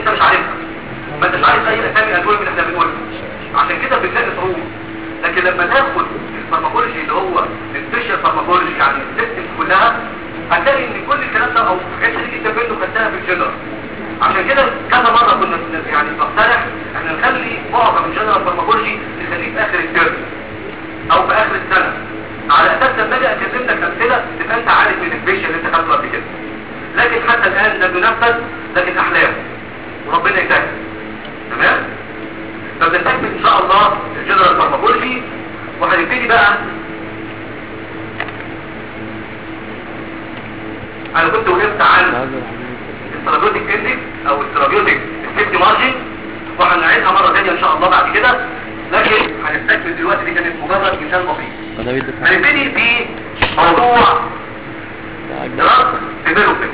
انت مش عارفها، ما انتش عارف اي اسامي الادويه اللي احنا بنقولها، عشان كده بنلاقي صعوبه. لكن لما ناخد الفارماكولوجي اللي هو السبيشال فارماكولوجي يعني السيستم كلها، هتلاقي ان كل الكلام ده او الحاجات اللي كتاب منه خدتها في الجنرال. عشان كده كذا مره كنا يعني بقترح احنا نخلي معظم الجنرال فارماكولوجي نخليه في اخر الترم او في اخر السنه، على اساس لما اجي اكتب لك امثله تبقى انت عارف من السبيشال اللي انت خدته قبل كده. لكن حتى الان لم ينفذ، لكن احلام وربنا يسهل. تمام؟ فبنستكمل ان شاء الله الجنرال فارماكولوجي، وهنبتدي بقى. انا كنت وقفت عن الثيرابيوتيك اندكس او الثيرابيوتيك سيفتي مارجن، وهنعيدها مره ثانيه ان شاء الله بعد كده، لكن هنستكمل دلوقتي دي كانت مجرد مثال بسيط. هنبتدي في موضوع دراج ديفلوبمنت.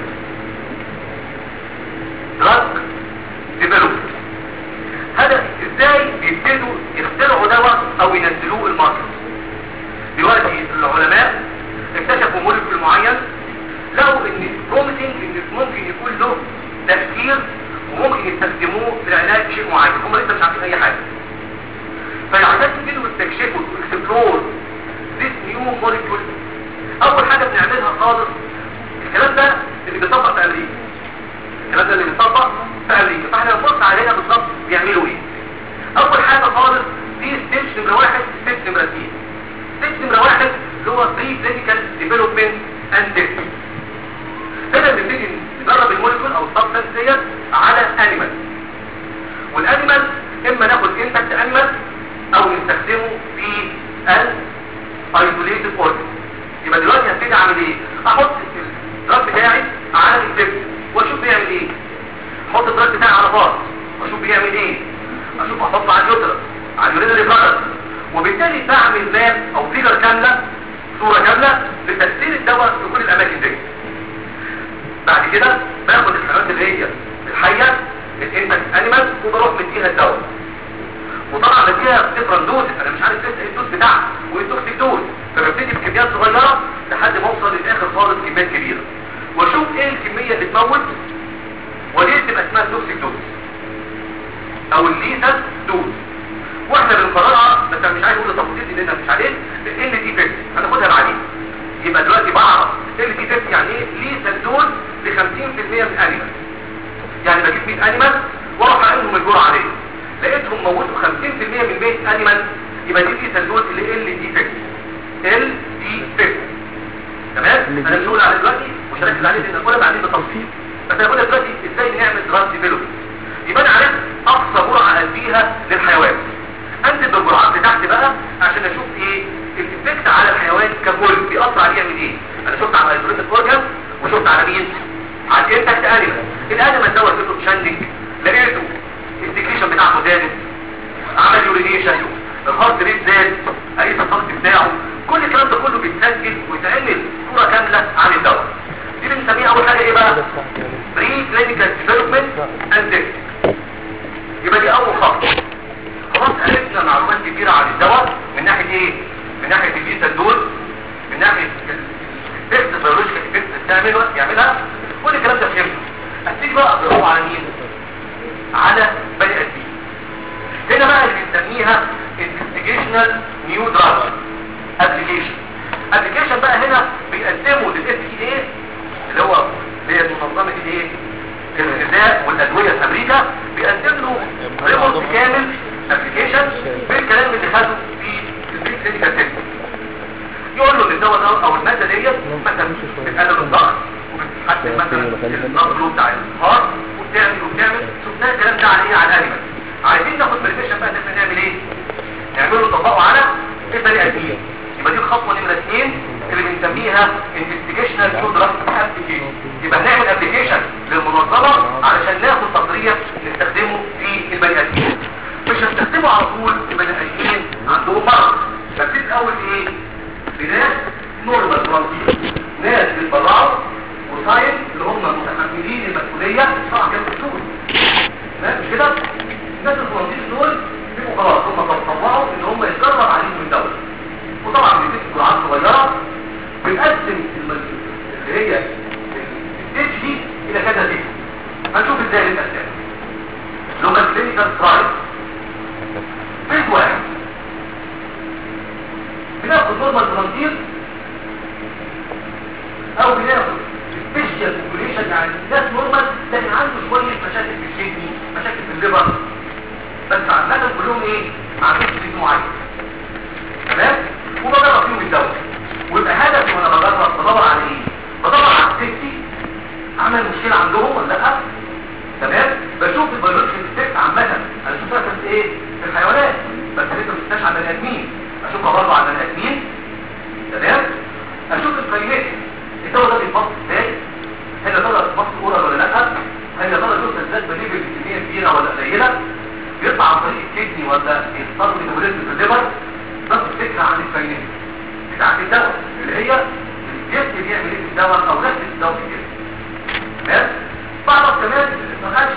دراج ديفلوبمنت هذا ازاي بيبتدوا يخترعوا دواء او ينزلوه الماركت. دلوقتي العلماء اكتشفوا مولكيول معين، لقوا ان ممكن يكون له تأثير وممكن يستخدموه في العلاج شيء معين، هم لسه مش عارفين اي حاجه. فعشان يبتدوا يستكشفوا اكسبلور ذيس نيو مولكيول، اول حاجه بنعملها خالص الكلام ده اللي بيطبق في امريكا. الكلام ده اللي بيطبق في امريكا، فاحنا نبص عليها بالظبط بيعملوا ايه. اول حاجه خالص دي ستيج نمره 1، ستيج نمره 2. ستيج نمره 1 اللي هو بري كلينيكال ديفلوبمنت اند تيست. هنا بنبتدي نجرب المولكيول او السبستانس ديت على انيمال، والانيمال اما ناخد انتكت انيمال او نستخدمه في الايزوليتد اورجن. يبقى دلوقتي هبتدي اعمل ايه؟ احط الدراج بتاعي على الانتكت واشوف بيعمل ايه. احط الدراج بتاعي على باص واشوف بيعمل ايه. اشوف احطه على اليوترس، على اليورينري بلادر، وبالتالي بعمل ماب او فيجر كامله، صوره كامله لتاثير الدواء في كل الاماكن دي. بعد كده باخد الحيوانات اللي هي الحيه الانتكت انيمال وبروح مديها الدواء، وطبعا بديها ديفرنت دوز، انا مش عارف لسه ايه الدوز بتاعها وايه التوكسيك دوز، فببتدي بكميات صغيره لحد ما اوصل للاخر خالص كميات كبيره، واشوف ايه الكميه اللي تموت، ودي تبقى اسمها التوكسيك دوز او الليثال دوز، واحنا بنقررها. بس انا مش عايز اقول التفاصيل لان انا مش عليه ال دي 50 هناخدها بعدين. يبقى دلوقتي بعرف ال دي 50 يعني ايه ليثال دوز ل 50% من انيمال، يعني بجيب 100 انيمال واروح اعملهم الجرعه عليه، لقيتهم موتوا 50% من 100 انيمال، يبقى دي ليثال دوز اللي ال دي 50. ال دي 50 تمام. انا مش هقول على دلوقتي مش هركز عليه لان اقولها بعدين بالتفصيل، بس انا بقول دلوقتي ازاي نعمل دراج ديفلوبمنت. يبقى انا عرفت اقصى جرعه اديها للحيوان، انزل بالجرعات بتاعتي بقى عشان اشوف ايه الافكت على الحيوان ككل، بيأثر عليه يعمل ايه. انا شفت على الايزوليتد اورجان وشفت على مين؟ على الانتكت انيمال. الانيمال دوت لقيته تشنج، لقيته السكريشن بتاعته زادت، عمل يورينيشن، الهارت ريت زاد، قيس الضغط بتاعه، كل الكلام ده كله بيتسجل ويتعمل صوره كامله عن الدواء. دي بنسميها اول حاجه ايه بقى؟ بري كلينيكال ديفلوبمنت اند تيست. يبقى دي اول خطوه. خلاص عرفنا معلومات كتيره عن الدواء من ناحيه ايه؟ من ناحيه الليثال دوز، من ناحيه التست بيولوجيكال افكت يعملها، كل الكلام ده فهمته. هتيجي بقى اضربه على مين؟ على بني ادمين. هنا بقى اللي بنسميها investigational new drug application بقى هنا بيقدموا للاف دي اي اللي هو منظمه الايه الغذاء والادويه في امريكا، بيقدم له ريبورت كامل ابلكيشن بالكلام اللي خده في البري كلينيكال تيست. يقول له ان الدواء ده او الماده ديت مثلا بتقلل الضغط وبتحسن مثلا النقل بتاع الهارت وبتعمل شفنا الكلام ده على ايه؟ على الانيمال. عايزين ناخد بريفيشن بقى ان احنا نعمل ايه؟ نعمله نطبقه على البني ادمين. يبقى دي الخطوه نمره 2 اللي بنسميها انفستيجيشنال نيو دراج ابلكيشن. يبقى نعمل ابلكيشن للمنظمه علشان ناخد تصريح نستخدمه في البني ادمين. مش هنستخدمه على طول في البني ادمين عندهم مرض. ببتدي الاول ايه؟ بناس نورمال ترانزيت، ناس بيتبرعوا وساين اللي هم متحملين المسؤوليه طبعا كانوا بتقول مش كده؟ الناس الترانزيت دول بيبقوا خلاص هم تطوعوا ان هم يتجرب عليهم الدواء، وطبعا بيديك جرعات صغيره. بنقسم اللي هي الستيج دي الى كذا ستيج، هنشوف ازاي نقسمها. كلينيكال ترايل. فيز 1 بناخد نورمال فرونتير او بناخد سبيشال بوبوليشن، يعني ناس نورمال لكن عنده شويه مشاكل في الكدني، مشاكل في الليفر، بس عامه كلهم ايه؟ ما عندهمش سيستم معين. تمام؟ وبجرب فيهم الدواء، ويبقى هدفي وانا بجرب بدور على ايه؟ بدور على السيفتي، عمل مشكله عندهم ولا لا. تمام؟ بشوف البيولوجيكال افكت عامه، انا شفتها في ايه؟ في الحيوانات، بس لسه ما شفتهاش على البني ادمين، اشوفها برضه على البني ادمين. تمام؟ اشوف الكاينيتكس، الدواء ده بيتفصل ازاي؟ هل يا ترى بيتفصل اورال ولا لا؟ هل يا ترى شفت ازاي بليفل الكميه كبيره ولا قليله؟ بيطلع عن طريق الكدني ولا بيتصرف ميتابوليزم في الليفر؟ ناخد فكره عن الكاينيتكس بتاعت الدواء اللي هي الجسم بيعمل ايه في الدواء او ركز الدواء في الجسم. تمام؟ بعض كمان ما خدش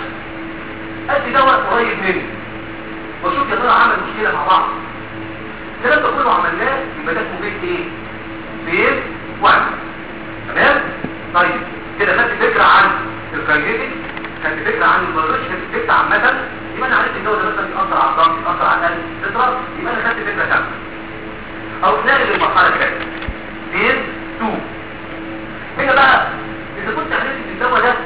ادي دواء قريب مني واشوف يا ترى عمل مشكله مع بعض. الكلام ده كله عملناه يبقى ده اسمه بيت ايه؟ بيت 1. تمام؟ طيب كده خدت فكره عن الكاينيتكس، خدت فكره عن البيولوجيكال افكت عامه، يبقى انا عرفت ان هو ده مثلا بيأثر على الضغط، بيأثر على القلب، بيأثر، يبقى انا خدت فكره كامله. او نقل المرحله الثانيه بيت 2. هنا بقى اذا كنت عرفت ان الدواء ده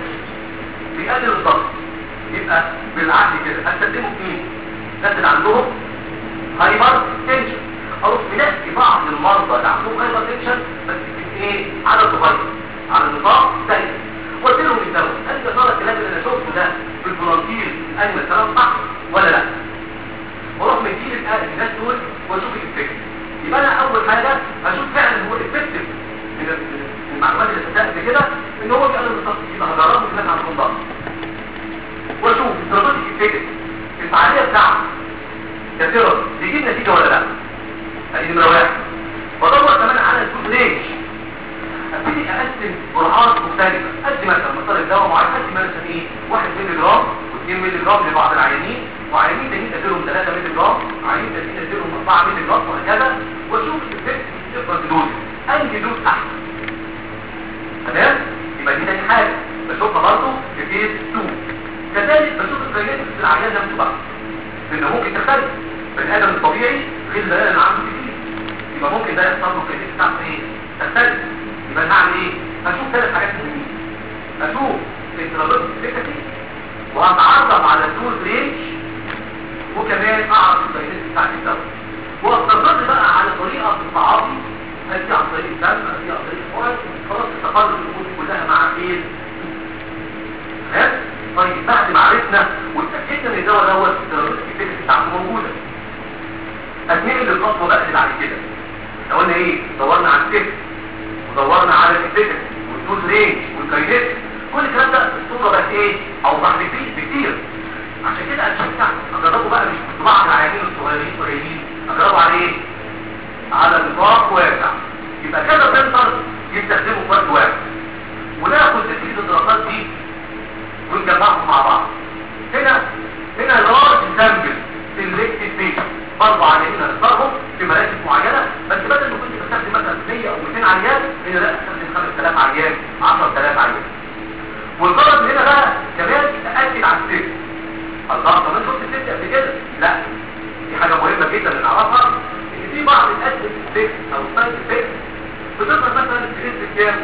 بيقلل الضغط، يبقى بالعكس كده هستخدمه في مين؟ الناس اللي عندهم هايبر تنشن، او بنحكي بعض المرضى اللي عندهم هايبر تنشن بس في ايه؟ عدد صغير على نطاق ضيق، قلت لهم الدواء هل يا ترى الكلام اللي انا شفته ده في الفولنتير ايوه الكلام صح ولا لا؟ واروح مدير الناس دول واشوف الافكت. يبقى انا اول حاجه اشوف فعلا هو افكتيف من المعلومات اللي خدتها قبل كده ان هو بيقلل الضغط، يبقى هجربه في ناس عندهم ضغط واشوف الترابيوتيك افكت الفعاليه بتاعته كثيرا بيجيب نتيجه ولا لا. ادي نمره 1. بدور كمان على الدوز رينج، ابتدي اقسم جرعات مختلفه، ادي مثلا مقدار الدواء معين، ادي مثلا ايه 1 مللي جرام و2 مللي جرام لبعض العيانين، وعيانين تانيين اديلهم 3 مللي جرام، عيانين تانيين اديلهم 4 مللي جرام، وهكذا، واشوف الافكت يقدر دوز انهي دوز احسن. تمام؟ يبقى دي تاني حاجه بشوفها برضه في فيز 2. كذلك بشوف الكاينيتكس في العيان نفسه بقى، لان ممكن تختلف. بني ادم الطبيعي غير البني ادم عنده كتير، يبقى ممكن ده يحصل له الكاينيتكس بتاعته ايه؟ تختلف. يبقى انا هعمل ايه؟ هشوف 3 حاجات مهمين، اشوف الترابيوتيك افكتي، وهتعرف على الدوز رينج، وكمان اعرف الكاينيتكس بتاعت الدواء، واستمر بقى على طريقه التعاطي، ادي عن طريق الدم، ادي عن طريق الحقن، خلاص استقرت الامور دي كلها مع فيز. تمام؟ طيب بعد ما عرفنا واتاكدنا ان الدواء دوت الترابيوتيك افكتي بتاعته موجوده، اتنقل للخطوه بقى اللي بعد كده. احنا قلنا ايه؟ دورنا على السيفتي ودورنا على الافكتي والدوز رينج والكاينيتكس، كل الكلام ده الصوره بقت ايه؟ اوضح بكتير. عشان كده اشجع اجربه بقى مش في بعض العيانين الصغيرين قليلين، اجربه على ايه؟ على نطاق واسع، يبقى كذا سنتر يستخدموا في وقت واحد، وناخد نتيجه الدراسات دي ونجمعهم مع بعض. هنا لارج سامبل سيلكتد بيشن، برضه عيانين هنختارهم في مراكز معينه، بس بدل ما كنت بستخدم مثلا 100 او 200 عيان، هنا لا استخدم 5000 عيان، 10000 عيان. والغرض هنا بقى كمان تاكد على السيف. الله، طب انت شفت السيف قبل كده؟ لا، دي حاجه مهمه جدا نعرفها، ان في بعض الاسيد السيف او السايد افكت بتظهر مثلا بنسبه كام؟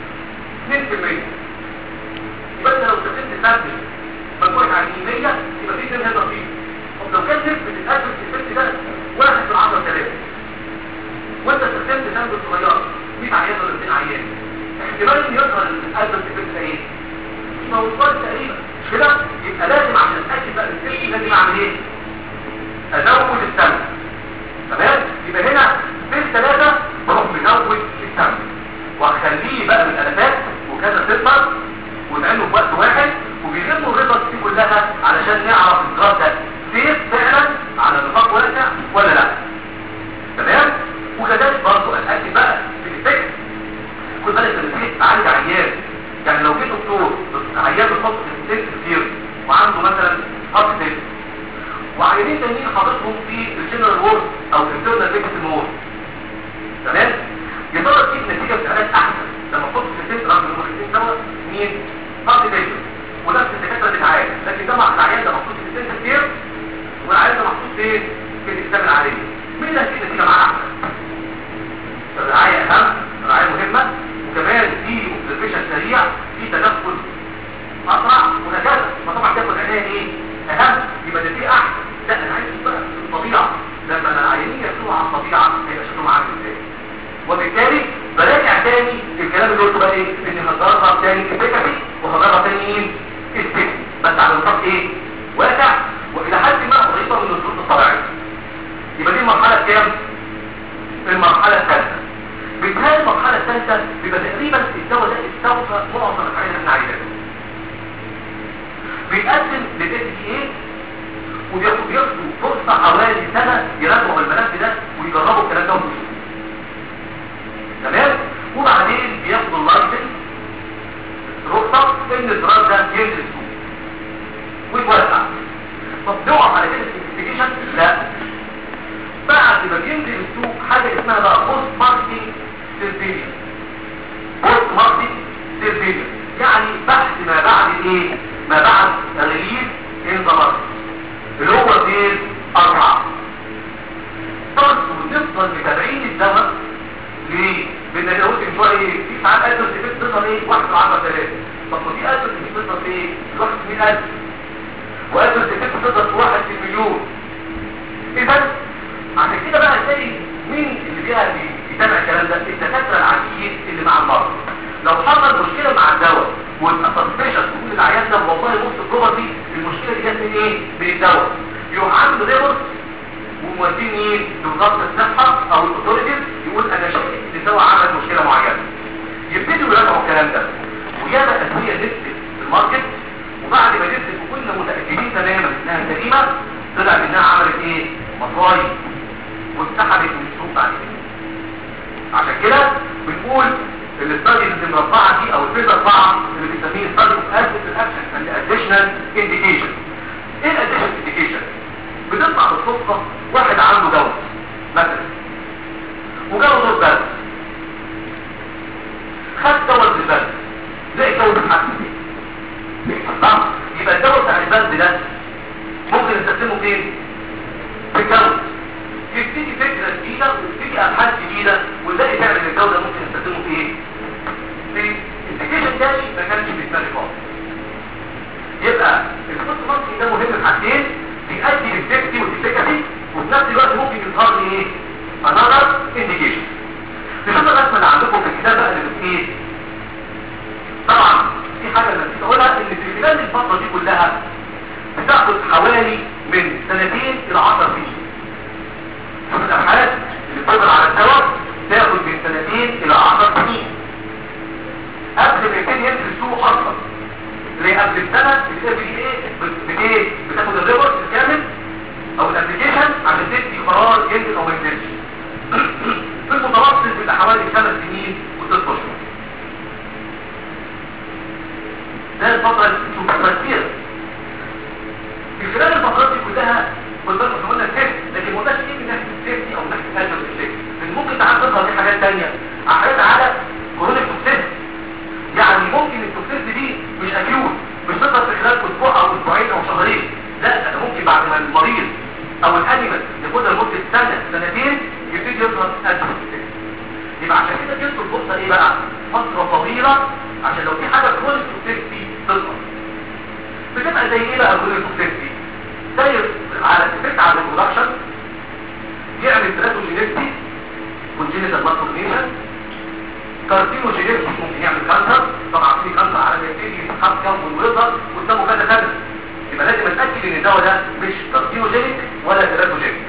2%. يبقى انت لو استخدمت سامبل مجموعه عيانين 100 يبقى في 2 هنا فيه. طب لو كان نسبه الاسيد السيف ده 1 في 10,000 وانت استخدمت سامبل صغيره 100 عيان ولا 200 عيان، احتمال ان يظهر الاسيد السيف ده ايه؟ مش موجود تقريبا، مش كده؟ يبقى لازم عشان اتاكد بقى السيف لازم اعمل ايه؟ ازود السامبل. تمام؟ يبقى هنا في 3 بروح مزود السامبل واخليه بقى بالالافات وكذا سنتر ونعمله في وقت واحد، وبيلموا الريزلتس دي كلها علشان نعرف الدراج ده سيف فعلا على نطاق واسع ولا لا. تمام؟ وكذلك برضه اتاكد بقى بالافكت. خد بالك ان في تعالج عيان، يعني لو جه دكتور عيان بيحط في السيف كتير وعنده مثلا هارت فيلير، وعيانين تانيين حاططهم في الجنرال وورد او الانترنال ميديسن وورد، تمام؟ يا ترى تجيب نتيجه في العلاج احسن لما تحط في السيف رغم ان الاثنين سوا مين؟ هارت فيلير ونفس الدكاتره بتعالج، لكن ده مع العيان ده محطوط في السيف كتير بيتقدم للاس تي ايه وبياخدوا فرصه حوالي سنه يراجعوا الملف ده ويجربوا الكلام ده ويشوفوا. تمام. وبعدين بياخدوا اللايسنس رخصه ان الدراج ده ينزل السوق ويتوزع. طب نقف على كده الانفستيجيشن؟ لا، بعد ما بينزل السوق حاجه اسمها بقى بوست ماركتنج سيرفيلينس. بوست ماركتنج سيرفيلينس يعني بحث ما بعد ايه؟ ما بعد الريليز ان ذا ماركت اللي هو فين 4. برضه نفضل متابعين الدواء. ليه؟ لان انا قلت من شويه ايه؟ في ساعات ادرس افكت تظهر ايه؟ 1 في 10,000. طب ما في ادرس افكت تظهر في ايه؟ 1 في 100,000 وادرس افكت تظهر في 1 في المليون. اذا عشان كده بقى تلاقي مين اللي بيتابع الكلام ده؟ الدكاتره العاديين اللي مع المرضى. لو حصل مشكله مع الدواء والاسسبشن تقول العيان ده والله بص البروبرتي المشكله دي جت من ايه؟ من الدواء. يروح عنده ريبورت ومودين ايه؟ لوزاره الصحه او الاوتوريتيز يقول انا شايف ان الدواء عمل مشكله معينه. يبتدوا يراجعوا الكلام ده وياما ادويه نزلت في الماركت وبعد ما نزلت وكنا متاكدين تماما انها سليمه طلع انها عملت ايه؟ مصايب واتسحبت من السوق بعد كده. عشان كده بنقول الاستادي اللي مربعه دي او الفيز 4 اللي بنسميه ستادي اوف ادفيرس اكشن اند اديشنال انديكيشن. ايه الاديشنال انديكيشن؟ بتطلع بالصدفه واحد عنده دواء مثلا وجاله دور برد، خد دواء للبرد زي دواء بيتحسن فيه. يبقى الدواء بتاع البرد ده ممكن نستخدمه فين؟ في الجو. يبتدي فكره جديده ويبتدي ابحاث جديده وازاي تعمل الجو ده ممكن نستخدمه في ايه؟ في الابلكيشن ده ما كانش في دماغي خالص. يبقى الفوت ماركتنج ده مهم في حاجتين، بيؤدي للسيفتي والافكاسي وفي نفس الوقت ممكن يظهر لي ايه؟ انذر انديكيشن. نشوف الرسمه اللي عندكم في الكتاب بقى اللي ايه؟ طبعا في حاجه انا نسيت اقولها ان في خلال الفتره دي كلها بتاخد حوالي من 2 إلى 10 سنين. شوف الابحاث اللي بتدور على الدواء تاخد من 2 إلى 10 سنين قبل ما يبتدي ينزل السوق اصلا. اللي قبل السنه بتبقى ايه؟ بتاخد الريبورت الكامل او الابلكيشن عشان تدي قرار ينزل او ما ينزلش. في المتوسط بيبقى حوالي 5 سنين و6 اشهر. ده الفتره اللي بتبقى كتير. في خلال الفترات دي كلها كنا قلنا السيفتي، لكن ما قلناش ايه من ناحيه السيفتي او من ناحيه الهجر السيفتي. ممكن تعال تظهر دي حاجات ثانيه، حاجات على كرونيك توكسيستي. يعني ممكن التوكسيستي دي مش اكيوت، مش تظهر في خلال اسبوع او اسبوعين او شهرين، لا ده ممكن بعد ما المريض او الانيمال ياخدها لمده سنه سنتين يبتدي يظهر ادويه توكسيستي. يبقى عشان كده جبت الفرصه ايه بقى؟ فتره طويله عشان لو في حاجه كرونيك توكسيستي تظهر. بتبقى زي ايه بقى كرونيك توكسيستي؟ زي على افكت على البرودكشن، يعمل تراتوجينيستي كونجينيتال مالفورميشن، كارسينوجينيستي ممكن يعمل كانسر. طبعا في كانسر على ما يبتدي يتحكم ويظهر قدامه كذا كذا، يبقى لازم اتاكد ان الدواء ده مش كارسينوجينيك ولا تراتوجينيك.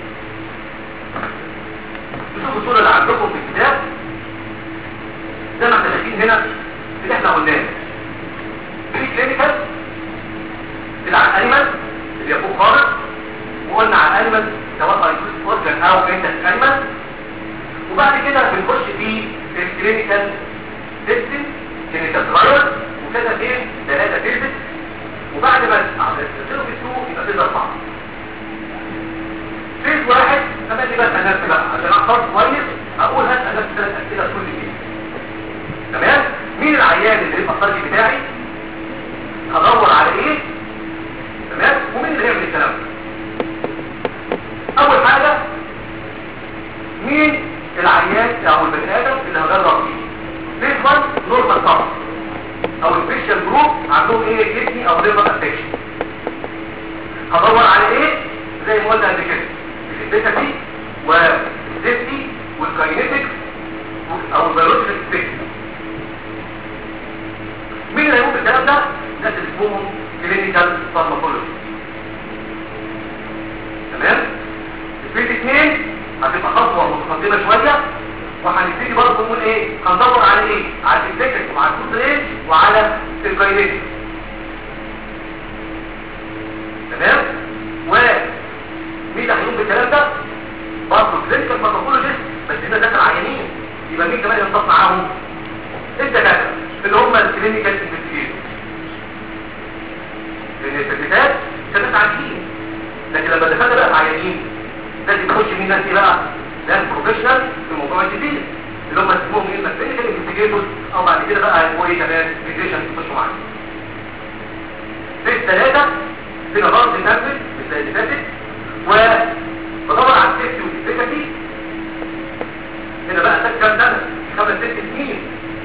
نشوف الصوره اللي عندكم في الكتاب زي ما احنا شايفين هنا اللي احنا قلناه. في كلينيكال اللي على الانيمال اللي فوق خالص، وقلنا على الانيمال سواء ايكوس اورجان او انتال انيمال، وبعد كده بنخش في الكلينيكال تيستنج كلينيكال ترايل وكذا فين 3 فيزز، وبعد ما تصيروا في السوق يبقى فيز 4. فيز 1 تملي بسأل نفسي بقى عشان اختار كويس اقول هسأل نفسي 3 اسئله كل فيز. تمام؟ مين العيان اللي يبقى الطريق بتاعي؟ هدور على ايه؟ تمام؟ ومين اللي هيعمل الكلام ده؟ اول حاجه مين العيان او البني ادم اللي هجرب فيه؟ فيز 1 نورمال طبعا او الفيشال جروب عندهم ايه؟ كدني او ليفر افكشن. هدور على ايه؟ زي ما قلنا قبل كده الافكاسي والسيفتي والكاينيتكس او البيولوجيكال افكت. مين اللي هيقوم بالكلام ده؟ ناس اللي اسمهم كلينيكال فارماكولوجي. تمام؟ الفيز 2 هتبقى خطوه متقدمه شويه، وهنبتدي برضه نقول ايه؟ هندور على ايه؟ على الافكت وعلى الكونتريج وعلى الكاينيتكس. ايه كمان فيزيشن يخشوا معانا. في الثلاثه في نظام تنفذ مثل اللي فاتت وبدور على السيفتي والافكاسي. هنا بقى ده كام سنه 5-6 سنين.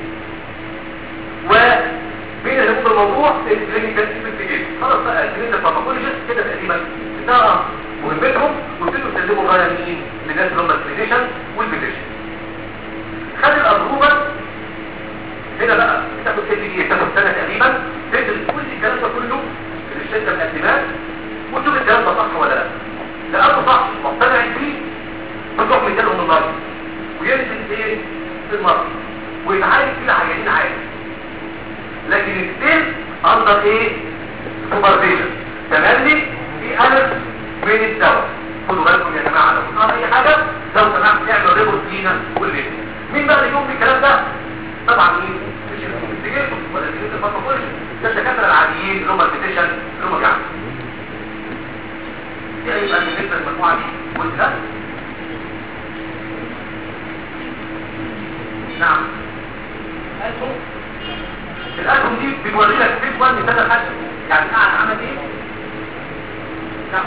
ومين اللي هو الموضوع الكلينيكال انفستيجيشن. خلاص بقى الكلينيكال فارماكولوجيست كده تقريبا انتهى مهمتهم وابتدوا يسلموا غايه مين للناس اللي هم الكلينيشن والفيزيشن. خد الابروفال هنا بقى بتاخد تاخد سنه تقريبا تدرس كل الكلام ده كله في الشركه مقدمات وتشوف الكلام ده صح ولا لا. لانه صح مقتنع فيه بتروح مديلهم النهارده وينزل ايه في المرض ويتعالج كده عيانين عادي. لكن ستيل اندر ايه سوبرفيجن تملي في الف من الدواء. خدوا بالكم يا جماعه لو صار اي حاجه لو سمحت اعمل ريبورت لينا كلنا. مين بقى اللي يقوم بالكلام ده؟ طبعا مين؟ مش الانفستيجيتور ولا الكلينيكال فارماكولوجي، ده الدكاتره العاديين اللي هم الفيزيشن اللي هم جامعه. دي يبقى بالنسبه للمجموعه دي والكلام. نعم الاسهم دي بتوري لك فيس 1 مثال الحجم يعني قاعد عمل ايه. نعم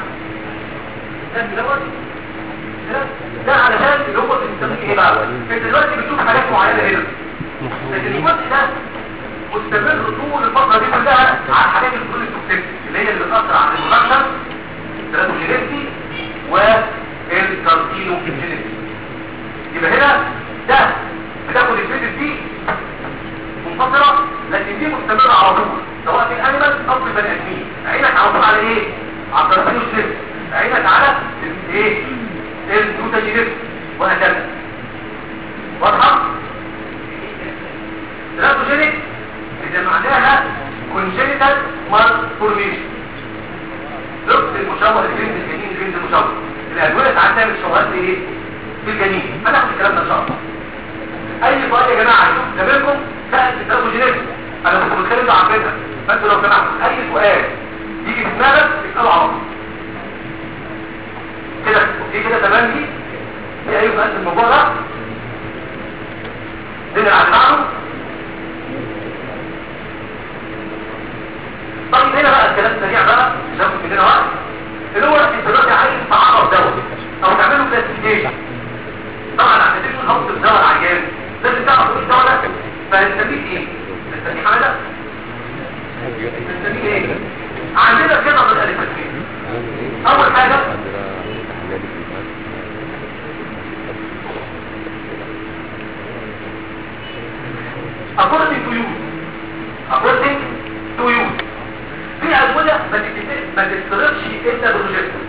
ده علشان اللي هو بنسميه ايه بقى. انت دلوقتي بتشوف حاجات معينه هنا لكن الجزء ده مستمر طول الفتره دي كلها على الحاجات البروتوكسيك اللي هي اللي بتاثر على البرودكشن الترانسجينيتي والكارسينوجينيتي. يبقى هنا ده بتاخد الفيتس دي منفصله لكن دي مستمره على طول سواء في الانيمال او في البني ادمين. عينك على طول على ايه؟ على الكارسينوجينيتي، عينك على ايه؟ الجلوتاجينيتي وهكذا. واضحه؟ الترانسجينيك إذا معناها congenital malformation لبس المشوه الجنس الجنين الجنس المشوه. الأدوية ساعات تعمل شوهات في ايه؟ في الجنين. هناخد الكلام ده ان شاء الله. اي سؤال يا جماعه زميلكم سأل في الترانسجينيك انا كنت بتكلم ده عارفينها فانت لو سمحت اي سؤال يجي في دماغك اساله على طول كده. اوكي كده تمام. دي في اي سؤال في الموضوع ده؟ دي على بعضه. طيب هنا بقى الكلام سريع بقى مش هاخد مننا وقت. اللي هو انت دلوقتي عايز تعرف دواء او تعمله كلاسيفيكيشن. طبعا عشان تكون خط الدواء العيان لازم تعرف ايه الدواء ده فهنسميه ايه؟ هنسميه حماده؟ هنسميه ايه؟ عندنا كده من الالفاتين. اول حاجه according to use في أدوية ما تستغرقش إلا بالروجيتا.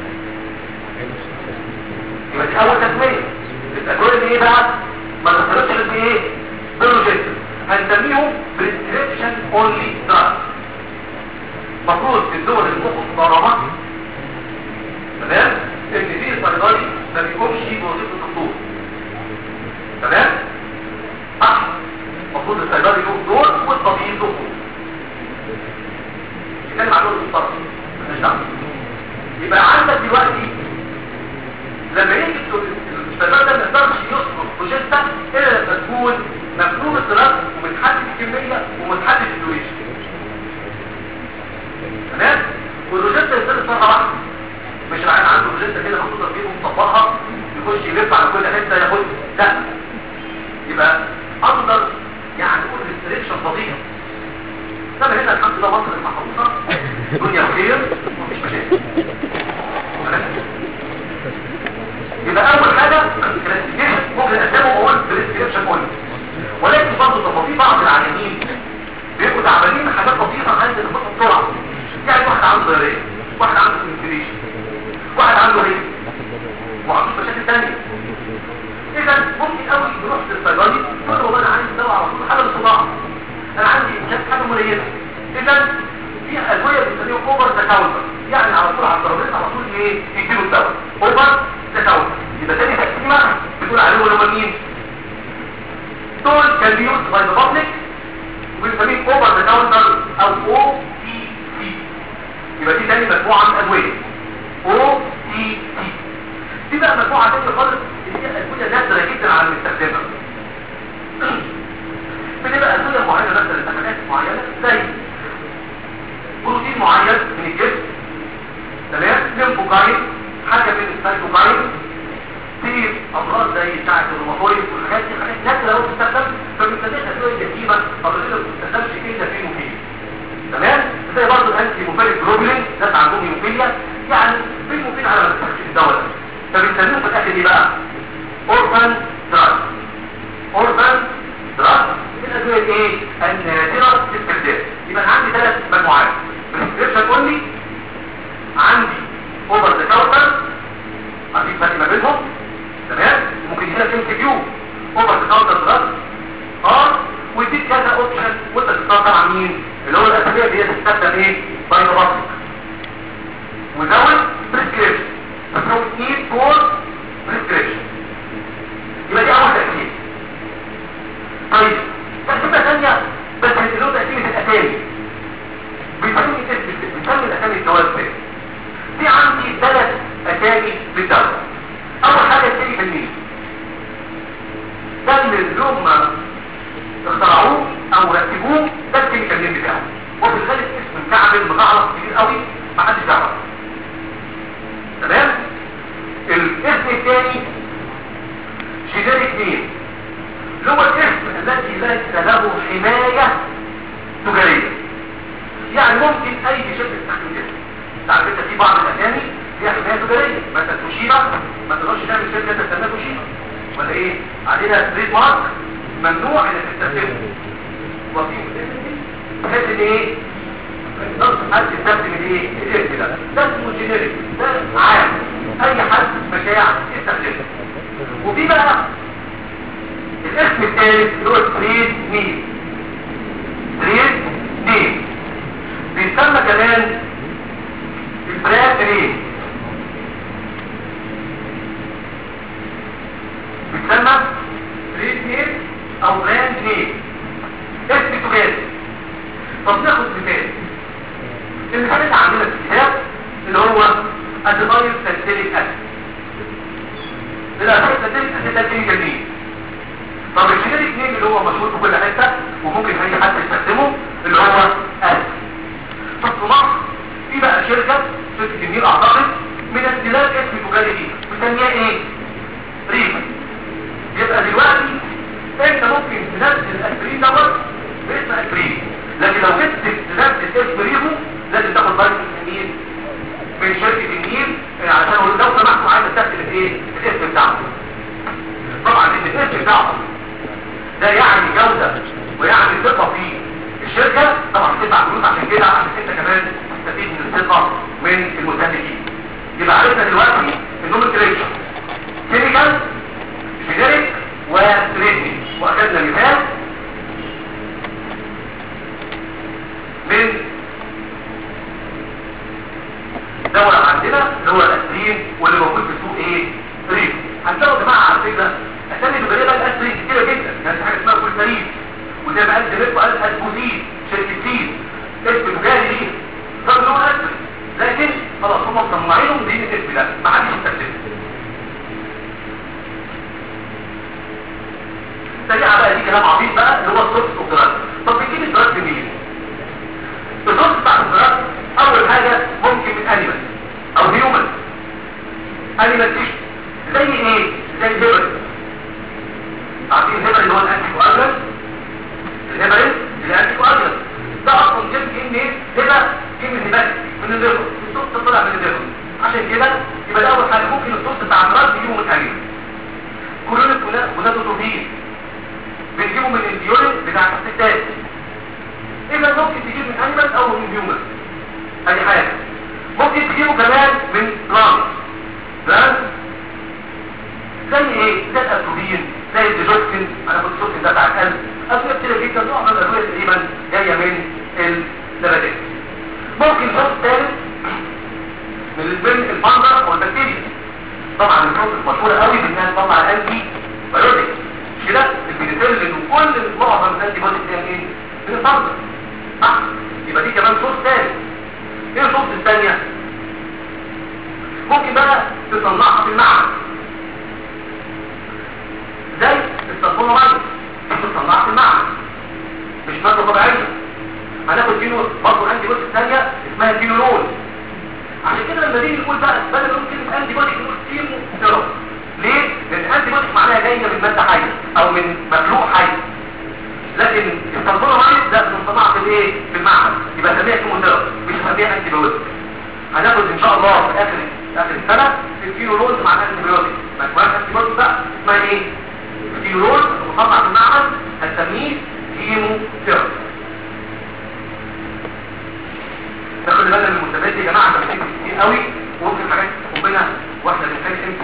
يبقى دي أول تسمية. الأدوية دي إيه بقى؟ ما تستغرقش إلا إيه؟ بالروجيتا. هنسميهم prescription only drugs. مفروض في الدول المخ الضرامة تمام؟ إن دي الصيدلي ما بيقومش بوظيفة الدكتور. تمام؟ صح؟ مفروض الصيدلي له دور والطبيب له دور. كان معلوم الصرف مش دعوه. يبقى عندك دلوقتي لما يجي الصيدلي ده ما يقدرش يصرف روجيتا الا لما تكون مفهوم الصرف ومتحدد الكميه ومتحدد الدوريشن. تمام؟ والروجيتا يصير صرفه واحده مش العين عنده روجيتا كده محطوطه فيه ومطبقها يخش يلف على كل حته ياخد لا. يبقى اقدر يعني اقول ريستريكشن فظيع. طب هنا الحمد لله مصر المحروسة دنيا خير ومفيش مشاكل. يبقى اول حاجة الكلاسيفيكيشن ممكن اسمه اقول بريسكريبشن اول. ولكن برضه في بعض العيانين بيبقوا تعبانين من حاجات بسيطة عايز تاخدها بسرعة. يعني واحد عنده ضريرية، واحد عنده انفليشن، واحد عنده هيك وعنده مشاكل ثانية. اذا ممكن قوي يروح للصيدلي يقول له والله انا عايز دواء على طول حاجة بسرعة. انا عندي امكانيات حاجه مليانه. اذا في ادويه بنسميها اوفر ذا كاونتر يعني على طول على الترابيزه على طول ايه يديله الدواء اوفر ذا كاونتر. يبقى تاني تقسيمه بتقول عليهم اللي هم مين؟ دول كان بيوز باي ذا بابليك وبنسميه اوفر ذا كاونتر او او تي سي. يبقى دي تاني مجموعه من الادويه او تي سي. دي بقى مجموعه ثانيه خالص اللي هي ادويه نادره جدا على المستخدمه. بتبقى أدوية معينة مثلا زي برضه الانتي هيموفيليك جلوبولين ناس عندهم هيموفيليا، يعني في هيموفيليا على ما تستخدم الدواء ده، فبنسميهم في الاخر ايه بقى؟ اورفان دراج. اورفان دراج الادويه ايه؟ النادره الاستخدام. يبقى انا عندي 3 مجموعات، بريسكريبشن اونلي، عندي اوفر ذا كاونتر، عارفين الفرق ما بينهم تمام؟ ممكن يجي لك ام كيو اوفر ذا كاونتر دراج ويديك كذا اوبشن وانت تختار طبعا مين اللي هو الاساسيه اللي هي تستخدم ايه؟ بايوباسيك وزود بريسكريبشن، بتسوي 2 فور بريسكريبشن. يبقى دي اول تقسيم. طيب تقسيمه ثانيه بس اللي هو تقسيمه الاسامي، بنسمي الاسامي الجواز ده. في عندي 3 اسامي للدواء. اول حاجه السيري فنيه، ده اللي هم اخترعوه او رتبوه، ده الكيميكال نيم بتاعه، وفي الغالب اسم مكعب متعرف كبير قوي ما حدش يعرفه تمام. الاسم الثاني جينيريك نيم، اللي هو الاسم الذي ليس له حمايه تجاريه، يعني ممكن اي شركه تستخدم اسم. تعرف انت في بعض الاسامي فيها حمايه تجاريه، مثلا توشيبا ما تقدرش تعمل شركه تسميها توشيبا ولا ايه، عليها تريد مارك ممنوع انك تستخدمه، وفي بحيث ان ايه نص حد يستخدم الايه الاسم ده اسمه جينيريك، ده عام اي حد مشاع يستخدمه. وفي بقى الاسم الثالث اللي هو تريد نيم. تريد نيم بيسمى كمان البراند نيم، بيسمى تريد نيم او براند نيم، اسم تجاري. طب ناخد مثال، المثال اللي عندنا في الكتاب اللي هو ادينايل ساليسيليك اسيد. الادينايل ساليسيليك اسيد ده كيميكال نيم. طب الجينيريك نيم اللي هو مشهور في كل حته وممكن اي حد يستخدمه اللي هو اسيد. طب في مصر في بقى شركه النيل اعتقد منزلات اسم تجاري دي بنسميها ايه؟ ريما. يبقى دلوقتي انت ممكن تنزل الاسبرين دوت باسم اسبرين، لكن لو جبت تنزل اسم ريمو لازم تاخد لايسنس منين؟ من شركه النيل، علشان لو سمحتوا عايز تستخدم الايه؟ الاسم بتاعه. طبعا ان الاسم بتاعه ده يعني جوده ويعني ثقه في الشركه، طبعا بتدفع فلوس عشان كده، عشان انت كمان تستفيد من الثقه من المستهلكين. يبقى عرفنا دلوقتي النومنكليتشر كيميكال جينيريك وتريدني، واخدنا مثال من دواء عندنا اللي هو الاسبرين واللي موجود في السوق ايه؟ ريم. هتلاقوا يا جماعه على فكره اسامي تجاريه بقى الاسبرين كتيره جدا، يعني حاجه اسمها كولتارين، وزي ما قال دلوقتي قال اسبوزين، شركه سين، اسم تجاري ليه رغم ان هو اسبرين، لكن خلاص هم مصنعينهم دي الاسم ده ما حدش يستخدمه. سريعه بقى دي كلام عبيط بقى اللي هو السورس اوف دراج. طب بيجيب الدراج منين؟ السورس بتاع الدراج اول حاجه ممكن من انيمال او هيومن، انيمال تيشو زي ايه؟ زي الهيبرين. عارفين الهيبرين اللي هو الانتي كواجولانت؟ الهيبرين الانتي كواجولانت ده اصلا جزء منين؟ هبه جه من هبات من الليفر، السورس طلع من الليفر، عشان كده يبقى ده اول حاجه ممكن السورس بتاع الدراج يجيبه من انيمال. كلونيك وناتوتوبين بنجيبه من الديورين بتاع الستات. اذا ممكن تجيب من انيمال او من هيومن، ادي حاجه. ممكن تجيبه كمان من بلانت زي ايه؟ زي الاتروبين، زي الديجوكسين، انا كنت الديجوكسين ده بتاع القلب، ادويه كتير جدا نوع من الادويه تقريبا جايه من النباتات. ممكن صوت ثالث من الفنجر او البكتيريا. طبعا الصوت المشهوره قوي بانها تطلع الانتي بايوتيك كده، البنسلين وكل معظم الانتي بايوتيك ده ايه؟ من الفنجر. صح؟ يبقى دي كمان صوت ثالث. ايه الصوت الثانيه؟ ممكن بقى تصنعها في المعمل زي الصلفوناميد، دي بتصنعها في المعمل مش ماده طبيعيه. هناخد فينو برضه انتي بايوتيك ثانيه اسمها فينولول. عشان كده لما نيجي نقول بقى بدل نقول كلمه انتي بايوتيك نقول كيمو ثيرابي. ليه؟ لان الانتي بايوتيك معناها جايه من ماده حيه او من مخلوق حي، لكن الصلفوناميد ده بنصنعه بيها انتي بايوتيك. هناخد ان شاء الله في اخر السنه الكيلورولز مع الانتي بايوتيك. مجموعه انتي بايوتيك بقى اسمها ايه؟ الكيلورولز مصنع في المعمل هنسميه كيمو ثيرابي. ناخد بالنا من المنتجات دي يا جماعه، تفاصيل كتير قوي وممكن حاجات ربنا واحده من حاجات انت.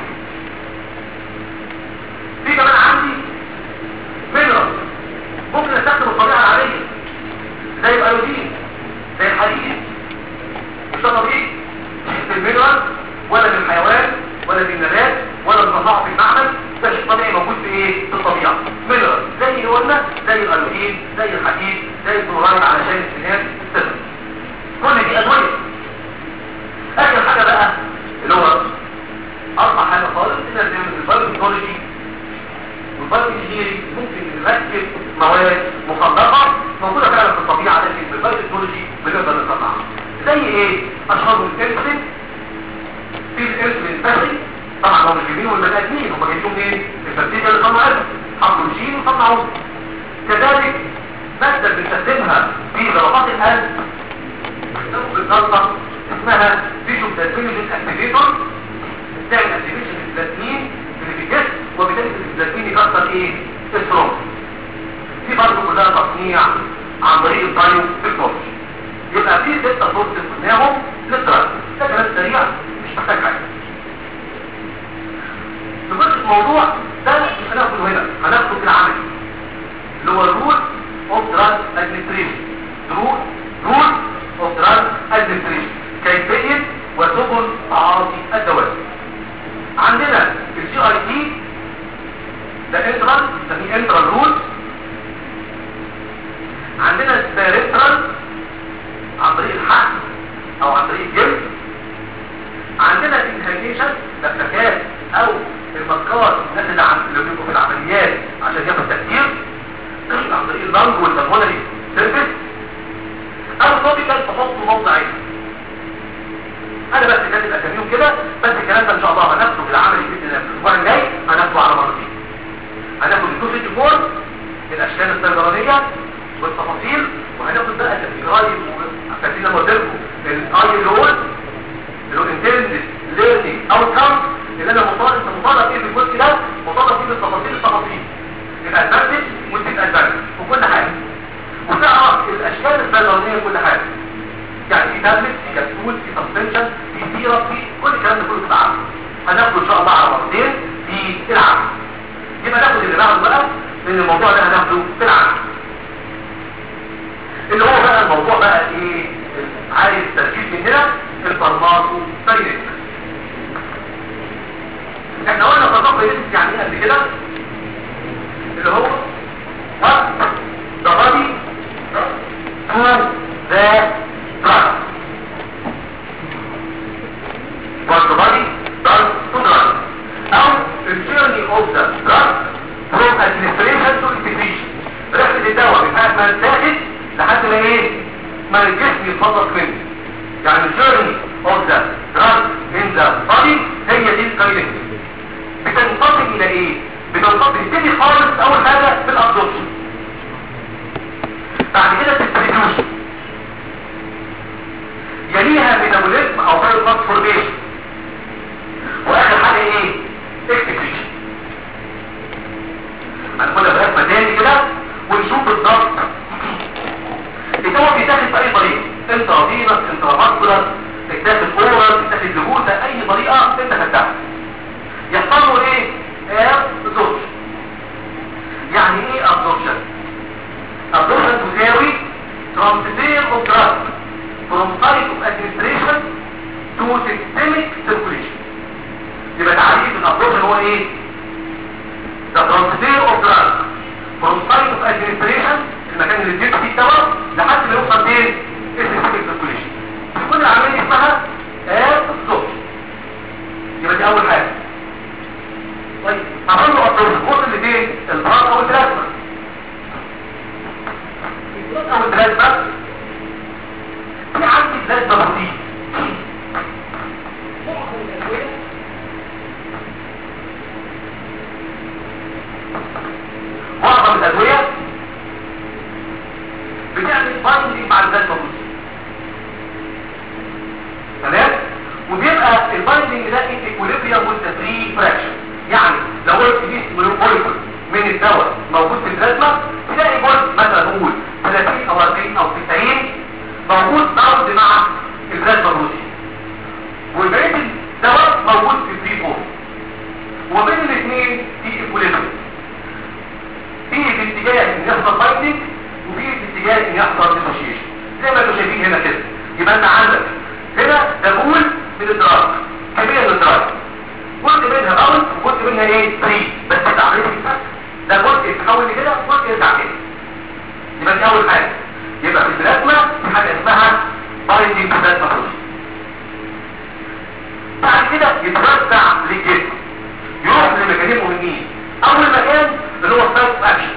في كمان عندي مينرال ممكن استخدم الطبيعه العاديه زي الايودين زي الحديد. مش ده طبيعي في المينرال ولا في الحيوان ولا في النبات ولا بنصنعه في المعمل، ده شيء طبيعي موجود في ايه؟ في الطبيعه. مينرال زي اللي قلنا زي الايودين زي الحديد زي الكلورايد علشان السنان السن. كل دي ادويه. اخر حاجه بقى اللي هو اصعب حاجه خالص ان البايوتكنولوجي والبايوانجينيرنج ممكن نركب مواد مخلقه موجوده فعلا في الطبيعه لكن بالبايوتكنولوجي بنقدر نصنعها. زي ايه؟ اشهرهم الانسولين. في الانسولين البشري طبعا هم مش جايبينه من البني ادمين، هم جايبينه منين؟ البكتيريا اللي صنعوها حطوا الجين وصنعوه. كذلك ماده بنستخدمها في ضربات القلب بالضغطه اسمها فيجو بلازمينوجين اكتيفيتور، بتعمل اكتيفيشن للبلازمين اللي في الجسم وبالتالي البلازمين يكسر ايه؟ السترونج. دي برضه كلها تصنيع عن طريق البايو تكنولوجي. يبقى في 6 سورسز قلناهم للدراسه. ده كلام سريع مش محتاج حاجه. في قصه الموضوع ده مش هناخده هنا، هناخده في العمل اللي هو الرول اوف دراج ادمنستريشن. رول اوف دراج ادمنستريشن، كيفيه وسبل تعاطي الدواء. عندنا الجي اي تي ده انترال، بنسميه انترال رول. عندنا البارنترال عن طريق الحقن او عن طريق الجلد. عندنا الانهاليشن ده السكات او المسكار الناس اللي بيبقوا في العمليات عشان ياخد تكتير عن طريق اللنج والبلمونري سيرفيس، او توبيكال تحطه موضع عين. انا بس كاتب اساميهم كده، بس الكلام ده ان شاء الله هناخده في العمل باذن الله الاسبوع الجاي، هناخده على مرتين. هناخد الدوسيج فورم، الاشكال السيطرانيه والتفاصيل، وهناخد بقى الاجراء فاكرين لما قلت لكم الاي رول اللي هو انتندد ليرنينج اوتكم اللي انا مطالب ايه في الجزء ده؟ مطالب فيه بالتفاصيل الادفانتج والديس ادفانتج وكل حاجه، وتعرف الاشكال السيطرانيه كل حاجه. يعني في تابلت في كبسول في سسبنشن في سيرب في كل الكلام ده كله في العمل. هناخده ان شاء الله على مرتين في العمل. يبقى ناخد اللي بعده بقى لان الموضوع ده هناخده في العمل اللي هو بقى الموضوع بقى ايه عايز تركيز مننا الفارماكو داينامكس. احنا قلنا فارماكو داينامكس يعني ايه قبل كده؟ اللي هو what the body to the drug. What the body does to drug او the journey of the drug from administration to excretion. رحلة الدواء من حيث ما تاخد لحد ما ايه؟ ما الجسم يتفضل منه. يعني الجيرني اوف ذا دراج ان ذا بادي هي دي الكاينكس. بتنتقل الى ايه؟ بتبتدي خالص اول حاجه بالابزوربشن، بعد كده الديستريبيوشن، يليها ميتابوليزم او بايو ترانسفورميشن، واخر حاجه ايه؟ اكسكريشن. هناخدها برسمه تاني كده ونشوف بالظبط الدواء بيتاخد باي طريقه، انترافينوس انترافاسكولار، تتاخد اورال، تتاخد لجوزه، اي طريقه انت خدتها يحصل له ايه؟ ابزوربشن. يعني ايه ابزوربشن؟ ابزوربشن تساوي ترانسفير اوف دراج فروم سايت اوف ادمنستريشن تو سيستميك سيركوليشن. يبقى تعريف الابزوربشن هو ايه؟ ده ترانسفير اوف دراج فروم سايت اوف ادمنستريشن، المكان اللي بيدي فيه الدواء لحد ما يوصل فين؟ السيستميك سيركوليشن. تكون العمليه دي اسمها ابزوربشن. يبقى دي اول حاجه. طيب عمل له ابزوربشن وصل لفين؟ البلاد او البلازما. البلاد او البلازما في عندي بلازما بروتين. معظم الادويه بتعمل بايندينج مع البلازما بروتين. البايندنج ده ان ايكوليبريم وذ فري فراكشن. يعني لو قلت دي موليكول من الدواء موجود في البلازما تلاقي جزء مثلا نقول 30 او 40 او 90 موجود باوند مع البلازما بروتين، والبقيه الدواء موجود في الفري فورم، وبين الاثنين في ايكوليبريم، في اتجاه ان يحصل بايندنج وفي اتجاه ان يحصل ديسوشيشن زي ما انتم شايفين هنا كده. يبقى انت عندك هنا ده بول من الدراج، كميه من الدراج، جزء منها باوند وجزء منها ايه فري، بس تعريف ده جزء يتحول لكده وجزء يرجع كده. يبقى دي اول حاجه. يبقى في البلازما في حاجه اسمها بايندنج بلازما بروتين. بعد كده يتوزع للجسم، يروح لمكانين مهمين. اول مكان اللي هو السايت اوف اكشن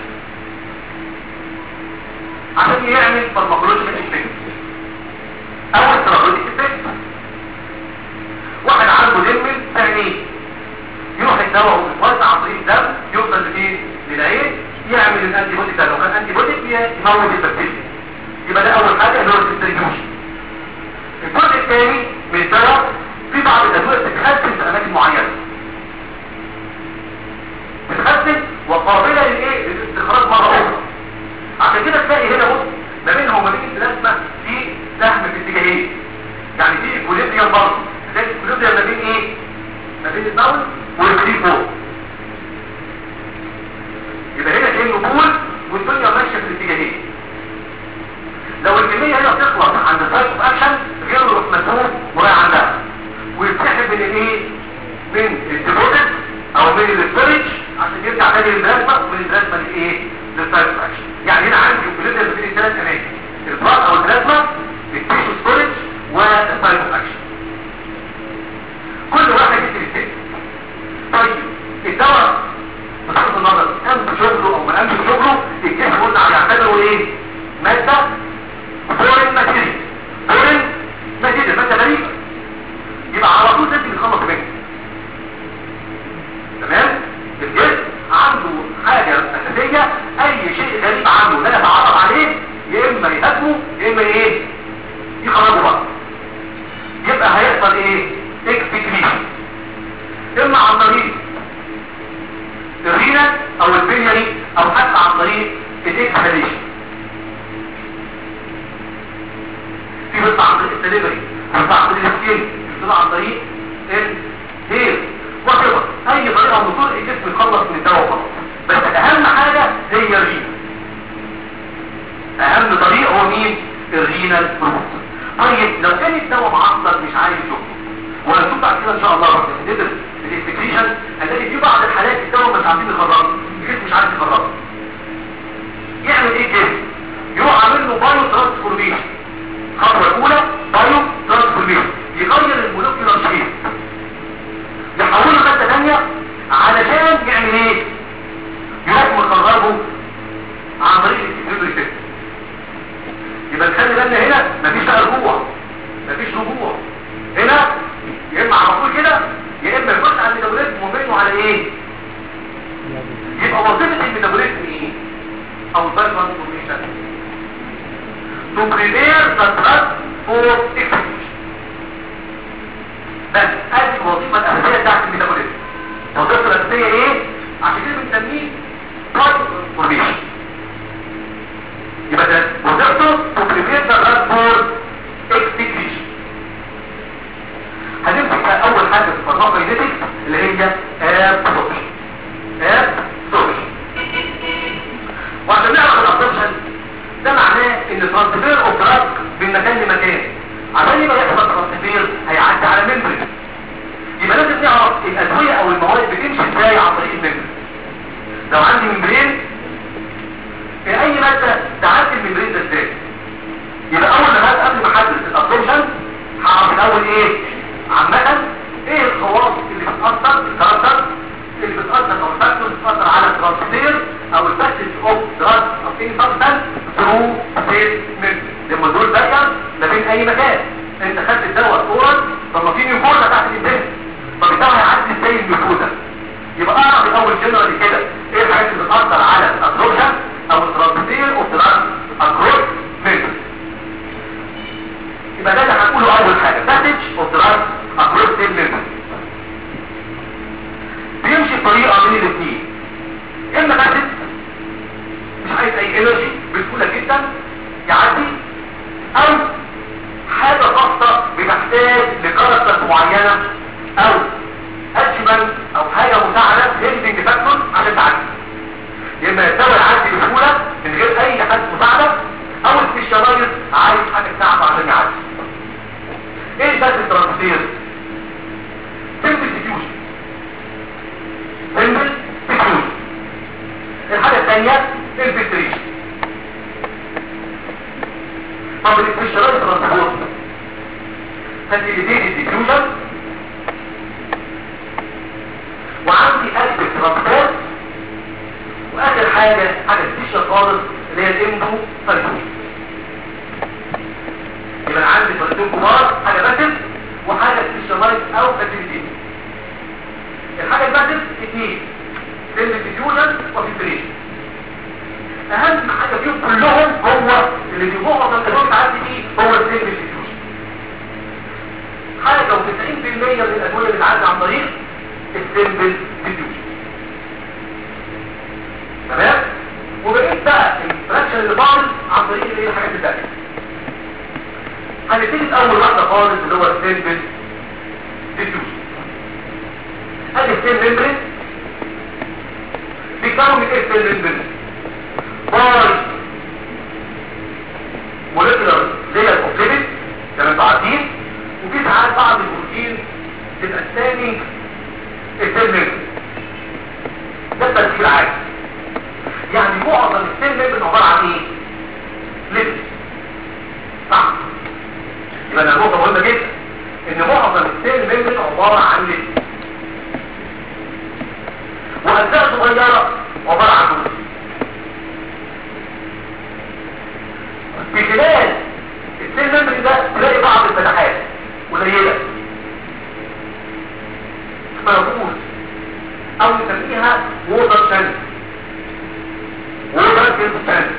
عشان يعمل فارماكولوجيكال افكت او ثيرابيوتيك افكت. واحد عنده دم في عينيه، يروح الدواء ويتوزع عن طريق الدم يوصل لفين؟ للعين، يعمل الانتي بودي ده. لو كان انتي بودي يموت البكتيريا. يبقى ده اول حاجه اللي هو الديستريبيوشن. الجزء الثاني من الدواء في بعض الادويه بتتخزن في اماكن معينه، بتتخزن وقابله للايه؟ للاستخراج مره اخرى. عشان كده تلاقي هنا بص ما بينها وما بين البلازما في سهم في اتجاهين، يعني في ايكوليبريم برضه. زي الايكوليبريم ما بين ايه؟ ما بين الباول والفري فورم. يبقى هنا كأنه بول والدنيا ماشيه في الاتجاهين. لو الكميه هنا بتخلص عند السايت اوف اكشن غير يروح مسحوب ورايح عندها ويتسحب من الايه؟ من الديبوزيت او من الستورج عشان يرجع تاني للبلازما، ومن البلازما للايه؟ للسايت اوف اكشن. يعني هنا عندي ايكوليبريم بين الثلاث اماكن، البلاد او البلازما، التيشو ستورج، والسايت اوف اكشن. كل واحد يدي للتاني. طيب الدواء بصرف النظر قام بشغله او ما قامش بشغله، الجسم قلنا هيعتبره ايه؟ ماده فورين ماتيريال. فورين ماتيريال ماده غريبه، يبقى على طول لازم يتخلص منها. تمام؟ الجسم عنده حاجه اساسيه، اي شيء غريب عنده لا يتعرف عليه يا اما يهاجمه يا اما ايه؟ يخرجه بره. يبقى هيحصل ايه؟ اكسكريشن، اما عن طريق الرينال او البلياري او حتى عن طريق الاكسهاليشن. في بيطلع عن طريق السليفري، بيطلع عن طريق السكين، بيطلع عن طريق الهير، وكذا اي طريقه من طرق الجسم يخلص من الدواء خلاص. بس اهم حاجه هي الرينال. اهم طريق هو مين؟ الرينال بروت. طيب لو كان الدواء معطل مش عايز يخرج، وهنشوف بعد كده ان شاء الله بس ندرس الاكسكريشن، هنلاقي في بعض الحالات الدواء مش عارفين يخرجوا، الجسم مش عارف يخرجه. يعمل ايه الجسم؟ يروح عامل له بايو ترانسفورميشن. الخطوه الاولى بايو ترانسفورميشن، يغير المولكيولار شيب، يحوله ماده ثانيه علشان يعمل ايه؟ يروح مخرجه عن طريق الاكسكريتوري سيستم. يبقى نخلي بالنا هنا مفيش رجوع، مفيش رجوع هنا، يا اما على طول كده يا اما يخش على الميتابوليزم ومنه على ايه؟ يبقى وظيفه الميتابوليزم ايه؟ او البايو ترانسفورميشن to prepare the drug for execution. بس ادي الوظيفه الاساسيه بتاعت الميتابوليزم. الوظيفه الاساسيه ايه؟ عشان كده بنسميه بايو ترانسفورميشن. يبقى ده وظيفته to prepare the drug for execution. هنمسك اول حاجه في الفارماكوكاينيتكس اللي هي ابسوربشن. ابسوربشن، وعشان نعرف الابسوربشن ده معناه ان ترانسفير اوف دراج من مكان لمكان. عشان يبقى يحصل ترانسفير هيعدي على ممبرين، يبقى لازم نعرف الادويه او المواد بتمشي ازاي عن طريق الممبرين. لو عندي ممبرين في اي ماده تعدي الممبرين ده ازاي؟ يبقى اول ما قبل ما احدد الابسوربشن هعرف الاول ايه؟ عامة ايه الخواص اللي بتأثر الكاركتر اللي بتأثر او الفاكتور بتأثر على الترانسفير او الباسج اوف دراج او اي سبستانس ثرو سيل ممبرين. لما دول بقى ما بين اي مكان انت خدت الدواء اورال، طب ما في ميوكوزا تحت الجسم، طب الدواء هيعدي ازاي الميوكوزا؟ يبقى اعرف الاول جنرالي كده ايه الحاجات اللي بتأثر على الابسوربشن او الترانسفير اوف دراج اكروس ممبرين. يبقى ده اللي هنقوله اول حاجه، باسج اوف دراج اكروس سيل ممبرين. معينة او اتشمنت او حاجة مساعدة هيلبنج فاكتور عشان تعدي. يا اما الدواء يعدي بسهولة من غير اي حد مساعدة، او السبيشالايز عايز حاجة تساعده عشان يعدي. ايه بس الترانسفير؟ سيمبل ديفيوجن. سيمبل ديفيوجن. الحاجة الثانية الفلتريشن. طب السبيشالايز ترانسبورت فاسيليتيت الديفيوجن، وعندي اكتف ترانسبورت، واخر حاجة سبيشال خالص اللي هي الامبو فالكوش. يبقى عندي فرقتين كبار، حاجة باسف وحاجة سبيشالايز او فاسيليتيت. الحاجة الباسف اثنين، سيمبل ديفيوجن وفلتريشن. اهم حاجة فيهم كلهم هو اللي بيبقى الادوية بتعدي فيه هو السيمبل ديفيوجن. حاجة و90% من الادوية اللي بتعدي عن طريق السيمبل ديفيوجن. تمام؟ وبقيت بقى الفراكشن اللي فاضل عن طريق ايه الحاجات الثانية. هنبتدي اول واحدة خالص اللي هو السيمبل ديفيوجن. ادي السيل ميمبرين بيكون من ايه السيل ميمبرين؟ باي موليكولار زي الكوبليبيد زي ما انتوا عارفين، وفي ساعات بعض البروتين تبقى ستانينج السيل ميمبرين. ده التركيب العادي. يعني معظم السيل ميمبرين عبارة عن ايه؟ ليبس. صح؟ يبقى ده نقطة مهمة جدا ان معظم السيل ميمبرين عبارة عن ليبس، وأجزاء صغيرة عبارة عن جزء. في خلال السيل ميمبرين ده تلاقي بعض الفتحات قليلة اسمها بوز او نسميها ووتر شانل. ووتر شانل.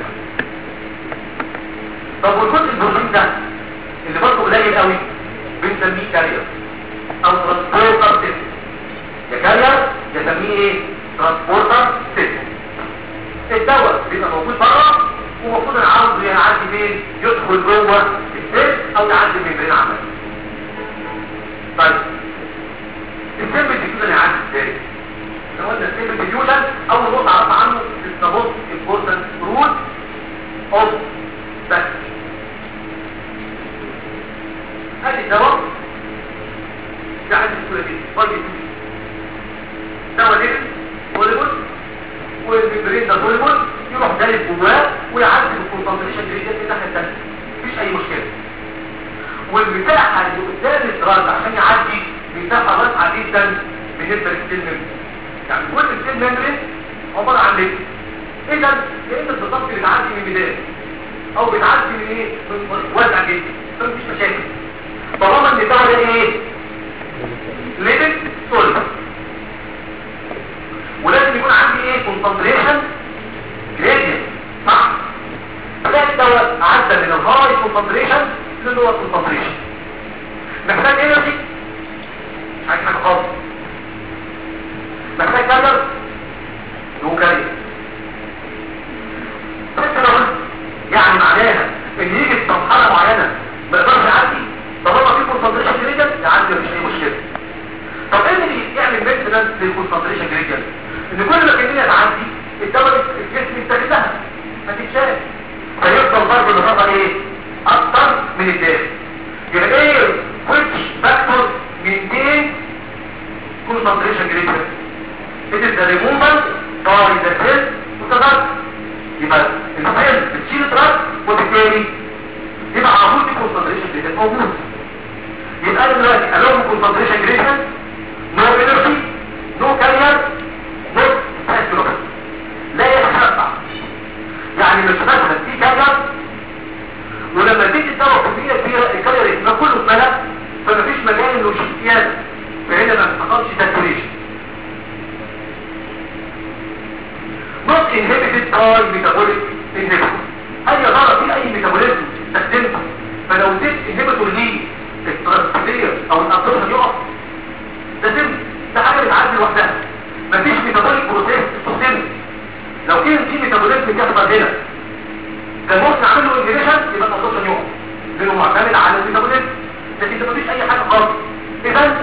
طب والجزء البروتين ده اللي برضه قليل قوي بنسميه كارير او ترانسبورتر سيستم. يا كارير يسميه ايه؟ ترانسبورتر سيستم. الدواء بيبقى موجود بره ومفروض انا عاوزه يعدي فين؟ يدخل جوه السيل او يعدي الممبرين عمل. طيب السيمبل ديفيوجن يعدي ازاي؟ لو قلنا السيمبل ديفيوجن اول نقطه اعرف عنه السبوت امبورتنت رول اوف بس. ادي الدواء يعدي السهوله دي باي دواء ليبل بوليبول، والممبرين ده بوليبول يروح دايب جواه ويعدي الكونسنتريشن جريدينت الناحيه الثانيه، مفيش اي مشكله. والمساحه اللي قدام الدراج عشان يعدي مساحه واسعه جدا بالنسبه للسيل ميمبرين. يعني كل السيل ميمبرين عباره عن ليبل. اذا كأن الضغط بتعدي من بدايه او بتعدي من ايه؟ من واسع جدا، فمفيش مشاكل طالما ان الدواء ده ايه؟ ليبل سوليد. ولازم يكون عندي ايه؟ كونسنتريشن جريدينت. صح؟ فده الدواء عدى من الهاي كونسنتريشن للو كونسنتريشن. محتاج انرجي؟ مش عايز حاجه خالص. محتاج كارير؟ نو كارير. بس انا قلت يعني معناها ان يجي في مرحله معينه ما يقدرش يعدي طالما في كونسنتريشن جريدينت يعدي مفيش اي مشكله. طب ايه اللي يعمل مينتنس للكونسنتريشن جريدينت؟ ان كل ما كميه تعدي الدواء الجسم يستغلها ما تتشال، فيفضل برضه النظافه ايه؟ اكتر من الداخل. يبقى ايه which factor maintain concentration gradient? It is the removal by the cell وتدرج. يبقى السيل بتشيل الدرج وبالتالي يبقى على طول في concentration gradient موجود. يبقى انا دلوقتي along concentration gradient no energy no carrier no saturated لا يتشبع. يعني مش مثلا في كارير ولما تيجي الدواء كمية كبيرة الكارير يبقى كله اتملى فمفيش مجال انه يشيل زيادة، فهنا ما حصلش ساتوريشن. not inhibited by metabolic inhibitor. هل يا ترى في اي ميتابوليزم استخدمته فلو اديت انهبيتور ليه الترانسفير او الابسوربشن يقف؟ ده حاجه بتعدي لوحدها، مفيش ميتابوليك بروسيس تستخدمه. لو كان في ميتابوليزم بيحصل هنا كان ممكن نعمل له انهبيشن يبقى الابسوربشن يقف لانه معتمد على الميتابوليزم، لكن ده مفيش اي حاجه خالص. اذا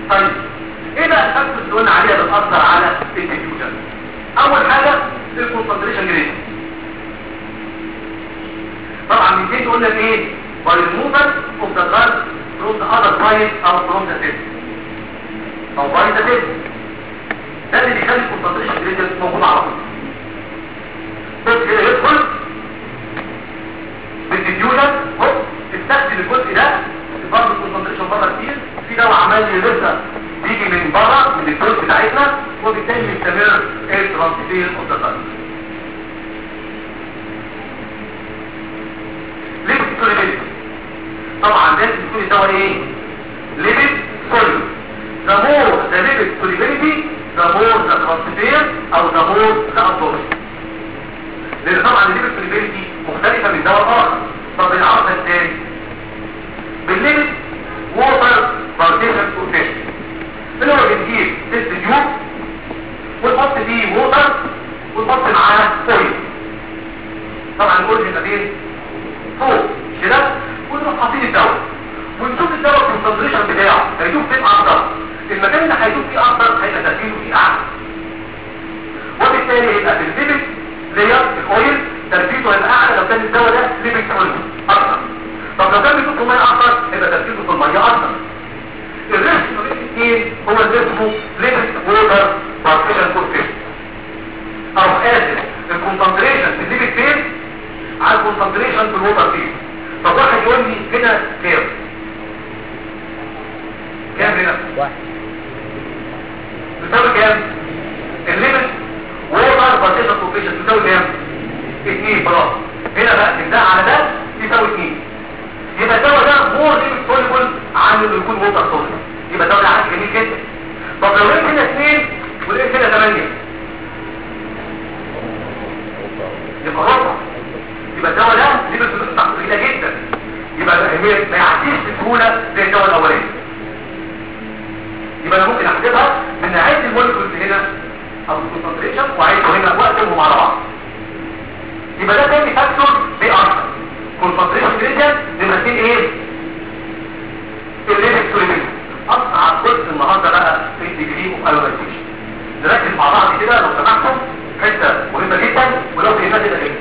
طيب ايه بقى الفاكتورز اللي قلنا عليها بتاثر على الديفيوجن؟ اول حاجه الكونسنتريشن جريد. طبعا من دي قلنا ايه؟ by removal of the drug from the other side او from the test او by the test. ده اللي بيخلي الكونسنتريشن جريد موجود على طول. بس كده يدخل بالديفيوجن هوب تستخدم الجزء ده برضه الكونسنتريشن بره كتير، في دواء عمال يلسه بيجي من بره من الدوز بتاعتنا، وبالتالي بيستمر الترانسفير اوف ذا دراج. ليبيد سوليبيليتي. طبعا لازم يكون الدواء ايه؟ ليبيد سوليبل. the more the lipid solubility the more the transfer او the more the absorption. لان طبعا الليبيد سوليبيليتي مختلفه من دواء اخر. طب بنعرفها ازاي؟ بالليبيد ووتر بارتيشن كوفيشن اللي هو بنجيب تيست تيوب ونحط فيه ووتر ونحط معاه اويل. طبعا الاويل يبقى فين؟ فوق كده، ونروح حاطين الدواء ونشوف الدواء الكونسنتريشن بتاعه هيدوب فين اكتر. المكان اللي هيدوب فيه اكتر هيبقى تركيزه فيه اعلى، وبالتالي هيبقى في الليبيد لاير الاويل تركيزه هيبقى اعلى لو كان الدواء ده ليبيد اويل اكتر. طب لو كان بيدوب في الميه اكتر هيبقى تركيزه في الميه اكتر. الريسك الاثنين هو اللي اسمه ليبيد ووتر بارتيشن كوفيشن، او اسف الكونسنتريشن في الليبيد فين على الكونسنتريشن في الووتر فين. طب واحد يقول لي هنا كام؟ كام هنا؟ واحد بتساوي كام؟ الليبيد ووتر بارتيشن كوفيشن بتساوي كام؟ 2. خلاص هنا بقى من ده على ده يساوي 2. يبقى الدواء ده مور ليبيد سوليبل عن انه يكون ووتر سوليبل، يبقى الدواء ده عادي جميل جدا. طب لو لقيت هنا 2 ولقيت هنا 8 يبقى ربع، يبقى الدواء ده ليبيد سوليبل بتاعته قليله جدا، يبقى ما يعديش بسهوله زي الدواء الاولاني. يبقى انا ممكن احسبها من عايز المولكيولز هنا او الكونسنتريشن وعايزه هنا واقسمهم على بعض. يبقى ده تاني فاكتور بيأثر كونسنتريشن جريدينت. نمرة 2 ايه؟ الليبيد سوليبيليتي. اصعب جزء النهارده بقى في الديجري اوف ايونايزيشن. نركز مع بعض كده لو سمحتم، حته مهمه جدا ولو فهمنا كده جدا.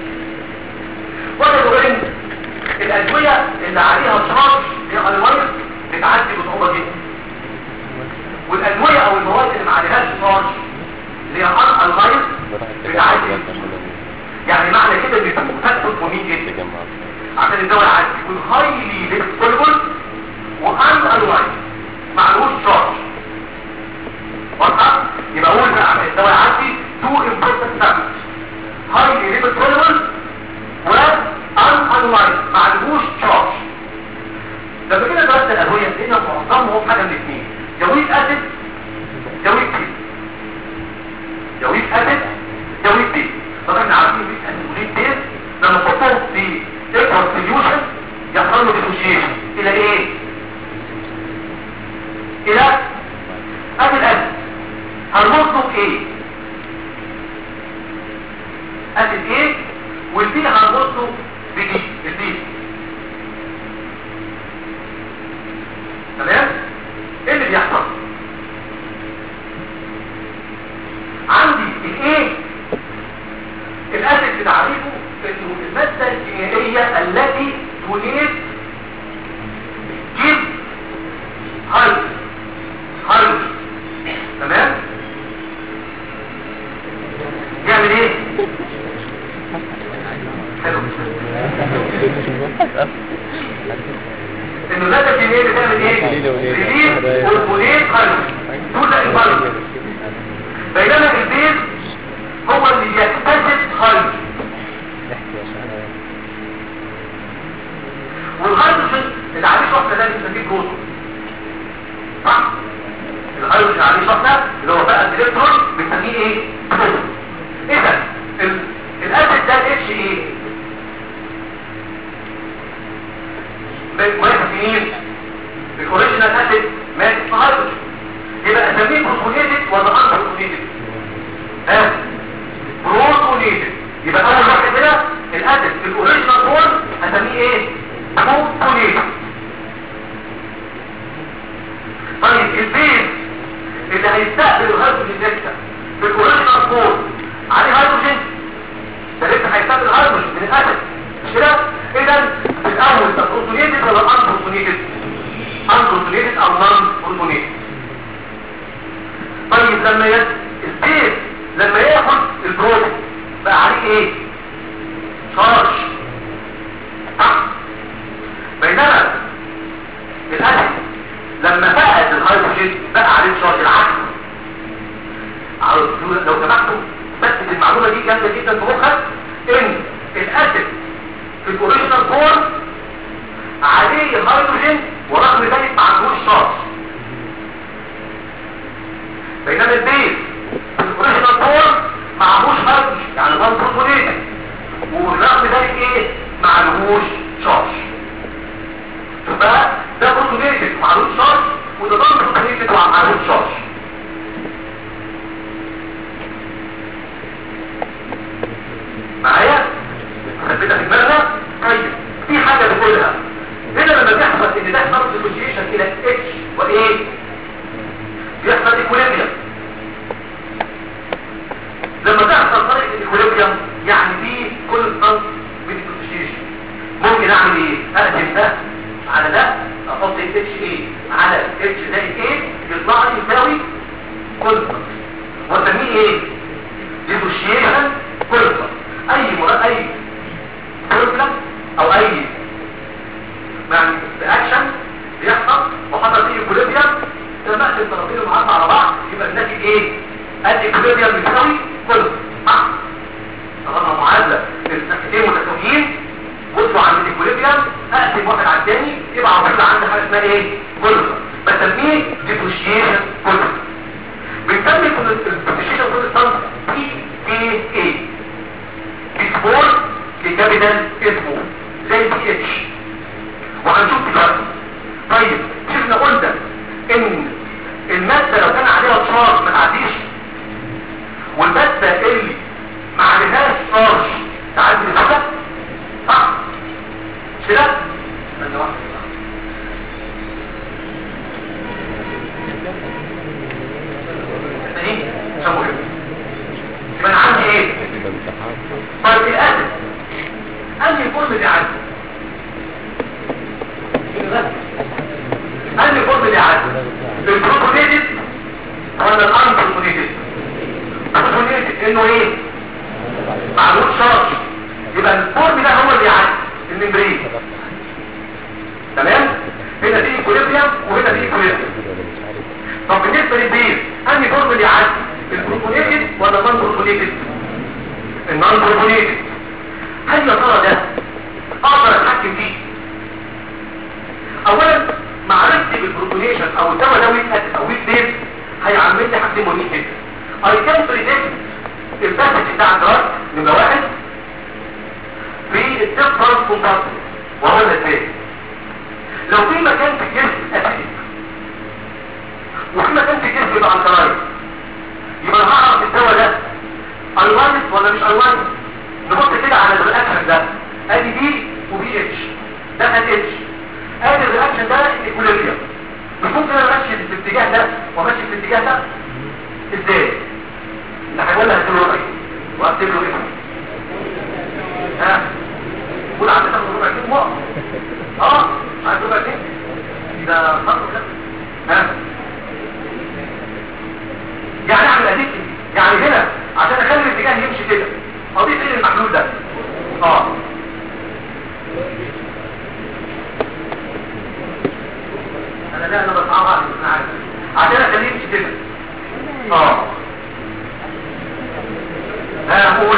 وانا بقول الادويه اللي عليها شارج للايونايز بتعدي بصعوبه جدا، والادويه او المواد اللي ما عليهاش شارج اللي هي الايونايز بتعدي. يعني معنى كده ان يكون فاكتور مهم جدا عشان الدواء يعدي يكون هايلي ليبيد سوليبل وان ايونايز معلوش شارج. واضحه؟ يبقى اقول بقى عشان الدواء يعدي 2 important factors: هايلي ليبيد سوليبل وان ايونايز معلوش شارج. لما كده درسنا الادويه لقينا معظمهم حاجه من الاثنين: جويك اسيد جويك بي، جويك اسيد جويك بي. طبعا احنا عارفين جويك اسيد وجويك بي لما نحطهم في ايكوال سوليوشن يحصل له ديسوشيشن الى ايه؟ الى اسيد اسيد. هنوصله بايه؟ اسيد ايه والبي هنوصله بدي البي. تمام؟ ايه اللي بيحصل؟ عندي الايه الاسيد بتعريفه انه الماده الكيميائيه التي تولد جيب هايدروجين. تمام؟ يعمل ايه؟ حلو. انه الماده الكيميائيه بتعمل ايه؟ ريليز هرمونات هايدروجين توزع الهايدروجين، بينما البيز هو اللي يكتسب هايدروجين. والهايدروجين اللي عليه شحنه ده بنسميه بروتون، صح؟ الهايدروجين اللي عليه شحنه اللي هو بقى الالكترون بنسميه ايه؟ بروتون. اذا الاسيد ده الاتش ايه؟ واحد سنين الاوريجينال اسيد مات في هايدروجين، يبقى اسميه بروتونيتد ولا ان بروتونيتد؟ بروتونيتد. يبقى اول واحد هنا الاسيد في الاوريجينال فورم هسميه ايه؟ بروتونيتد. طيب البيز هيستقبل الهيدروجين لسه في الاوريجينال فورم عليه هيدروجين، ده لسه هيستقبل الهيدروجين من الاسيد مش كده؟ اذا في الاول ده بروتونيتد ولا ان بروتونيتد؟ ان بروتونيتد او نون بروتونيتد. طيب لما البيز لما ياخد البروتين بقى عليه ايه؟ شارج. بينما الاسيد لما فقد الهيدروجين بقى عليه شارج العكس. لو سمحتوا بس المعلومه دي جامده جدا في مخك، ان الاسيد في الاوريجينال فورم عليه هيدروجين ورغم ذلك ما عندوش شارج، بينما البيز في الاوريجينال فورم ما عندوش هيدروجين يعني نون بروتونيتد ورغم ذلك ايه؟ ما عندوش شارج. فبقى ده بروتونيتد ومعلوش شارج وده نون بروتونيتد ومعلوش شارج. معايا؟ ثبتها في دماغنا. طيب في حاجه بقولها هنا لما بيحصل ان ده يحصل ديسوسيشن الى اتش وايه؟ بيحصل ايكوليبريم. لما تحصل طريقه الايكوليبريم يعني في كونستانت ديسوسيشن. ممكن اعمل ايه؟ اقسم ده على ده، احط اتش ايه على اتش زائد ايه يطلع لي يساوي كونستانت واسميه ايه؟ ديسوسيشن كونستانت. اي بروبلم او اي يعني اكشن بيحصل وحصل فيه ايكوليبريم لما اقسم طرفين المعادله على بعض يبقى الناتج ايه؟ الايكوليبريم بيساوي كونستانت. صح؟ طالما معادله الناحيتين متساويين وصلوا عند الايكوليبريم اقسم واحد على الثاني يبقى على طول عندي حاجه اسمها ايه؟ كونستانت. بسميه ديسوسيشن كونستانت. بنسمي الديسوسيشن كونستانت بي اي اي بيسمول لكابيتال اسمه زي بي اتش وهنشوف دلوقتي. طيب شفنا قلنا ان الماده لو كان عليها شارج ما تعديش، والماده اللي ما عليهاش شارج تعدي بسهوله. صح كده؟ ثانيه واحده ايه سموه يبقى انا عندي ايه؟ طيب الاسد انهي فورم دي عندي؟ انهي فورم دي عندي؟ البروتونيتد ولا الان بروتونيتد؟ البروتونيتد انه ايه؟ معلوش شارج يبقى الفورم ده هو اللي عندي الممبرين. تمام؟ هنا في ايكوليبريم وهنا في ايكوليبريم. طب بالنسبه للبيز انهي فورم اللي عندي؟ البروتونيتد ولا النون بروتونيتد؟ النون بروتونيتد. هل يا ترى ده اقدر اتحكم فيه؟ اولا معرفتي بالبروتونيشن او الدواء ده ويك اسيد او ويك بيز هيعمل لي حاجتين مهمين جدا. اي كان بريدكت الباسج بتاع الدراج نمره واحد في الديفرنس كومبارتمنت وهو ازاي؟ لو في مكان في الجسم اسيد وفي مكان في الجسم يبقى الكلاين يبقى انا هعرف الدواء ده ايلاينس ولا مش ايلاينس. نبص كده على الرياكشن ده ادي بي وبي اتش ده خد اتش ادي الرياكشن ده ايكوليبريم. مش ممكن انا ماشي في الاتجاه ده وماشي في الاتجاه ده ازاي؟ اللي هيقول لها هتقول له ايه واكتب له ايه؟ ها قول عندك ربع كيلو مؤ عايز ربع كيلو ده خط كده. ها يعني اعمل اديك يعني هنا عشان اخلي الاتجاه يمشي كده اضيف ايه المحلول ده؟ انا بصعبها عشان اخليه يمشي كده. قول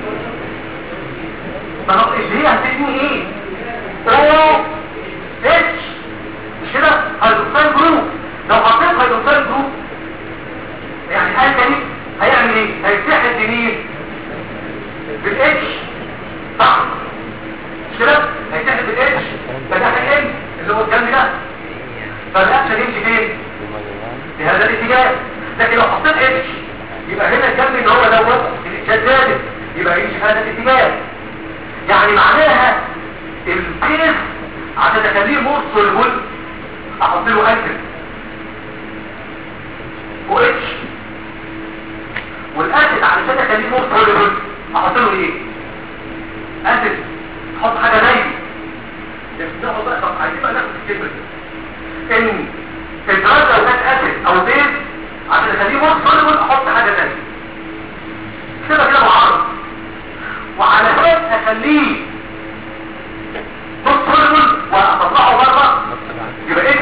طب اللي هي هتديني ايه؟ او اتش مش كده؟ هيدروكسيل جروب. لو حطيت هيدروكسيل جروب يعني الكالي هيعمل ايه؟ هيتحد بمين؟ بالاتش. صح مش كده؟ هيتحد بالاتش فده هيقل اللي هو الجنب ده فالاكشن يمشي فين؟ في هذا الاتجاه. لكن لو حطيت اتش يبقى هنا الجنب اللي هو دوت الاتجاه يبقى يمشي في هذا الاتجاه. يعني معناها البيس عشان اخليه مور سوليبل احط له انكل او اتش عشان اخليه مور سوليبل احط له ايه؟ اسيد. احط حاجه زي ناخد بقى. طب عايزين بقى ناخد الكلمه دي ان الدراج لو كانت اسيد او بيز عشان اخليه مور سوليبل احط حاجه زي كده معارض. وعلشان اخليه مور سوليبل واطلعه بره يبقى ايه؟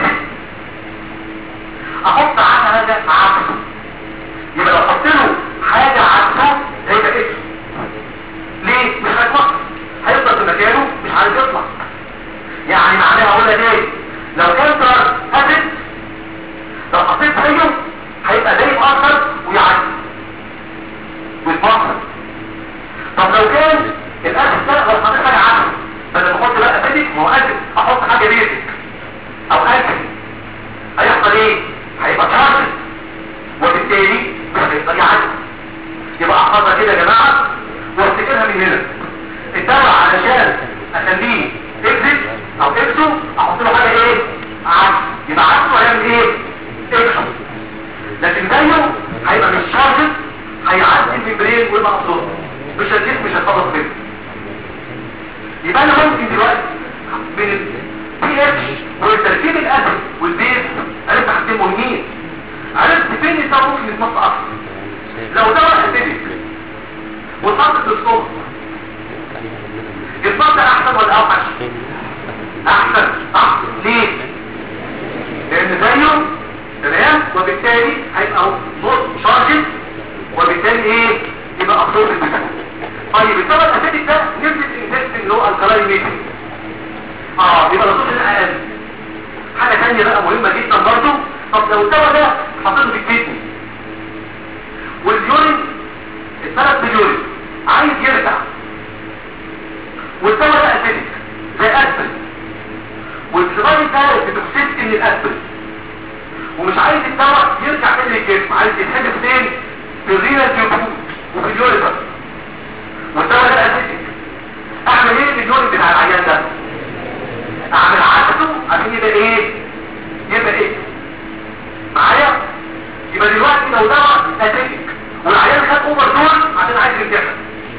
احط حاجه عكسه. يبقى لو حط له حاجه عكسه هيبقى ايه؟ ليه؟ مش هيطلع، هيفضل في مكانه مش عايز يطلع. يعني معناها اقول لك ايه؟ لو كان دراج اسيد لو حطيت زيه هيبقى زي مؤثر ويعدي ويتبطل. طب لو كان الاسيد ده لو حطيت حاجه عكسه بدل ما احط بقى اسيدك ما هو اسيد احط حاجه بيزك او اسيد هيحصل ايه؟ هيبقى شارج وبالتالي مش هيقدر يعدي. يبقى احفظها كده يا جماعه وافتكرها من هنا. الدواء علشان اخليه اكزيت او اكسو احط له حاجه ايه؟ عكس. يبقى عكسه هيعمل ايه؟ اكسو. لكن زيه هيبقى مش شارج هيعدي الممبرين ويبقى اصلا مش الجسم مش هيخلص منه. يبقى انا ممكن دلوقتي من البي اتش والتركيب الاسيد والبيز عرفت حاجتين مهمين. عرفت فين الدواء ممكن يتمص اكتر. لو دواء اسيدك وصلت للصوت يتمص احسن ولا اوحش؟ احسن. صح. ليه؟ لان زيه تمام وبالتالي هيبقى نص شارجد وبالتالي ايه؟ يبقى ابسورب الجسم. طيب الدواء الاسيدك ده نسبه الانتستين اللي هو الكلاين ميتر يبقى الرصوص هنا اقل. حاجه ثانيه بقى مهمه جدا برضو. طب لو الدواء ده حطيته في الكدني واليورين اتبلد باليورين عايز يرجع والدواء ده اسيدك زي اسبل والسلايد ده بتوكسيستي من الاسبل ومش عايز الدواء يرجع تاني للجسم عايز يتحدث فين؟ في الرينال تيوبوز وفي اليوريثر والدواء ده اسيدك. اعمل ايه لليورين بتاع العيان ده؟ اعمل عكسه عشان يبقى ايه؟ يبقى ايه؟ معايا؟ يبقى دلوقتي لو دواء اسيدك والعيان خد اوفر دول عشان عايز يرجعها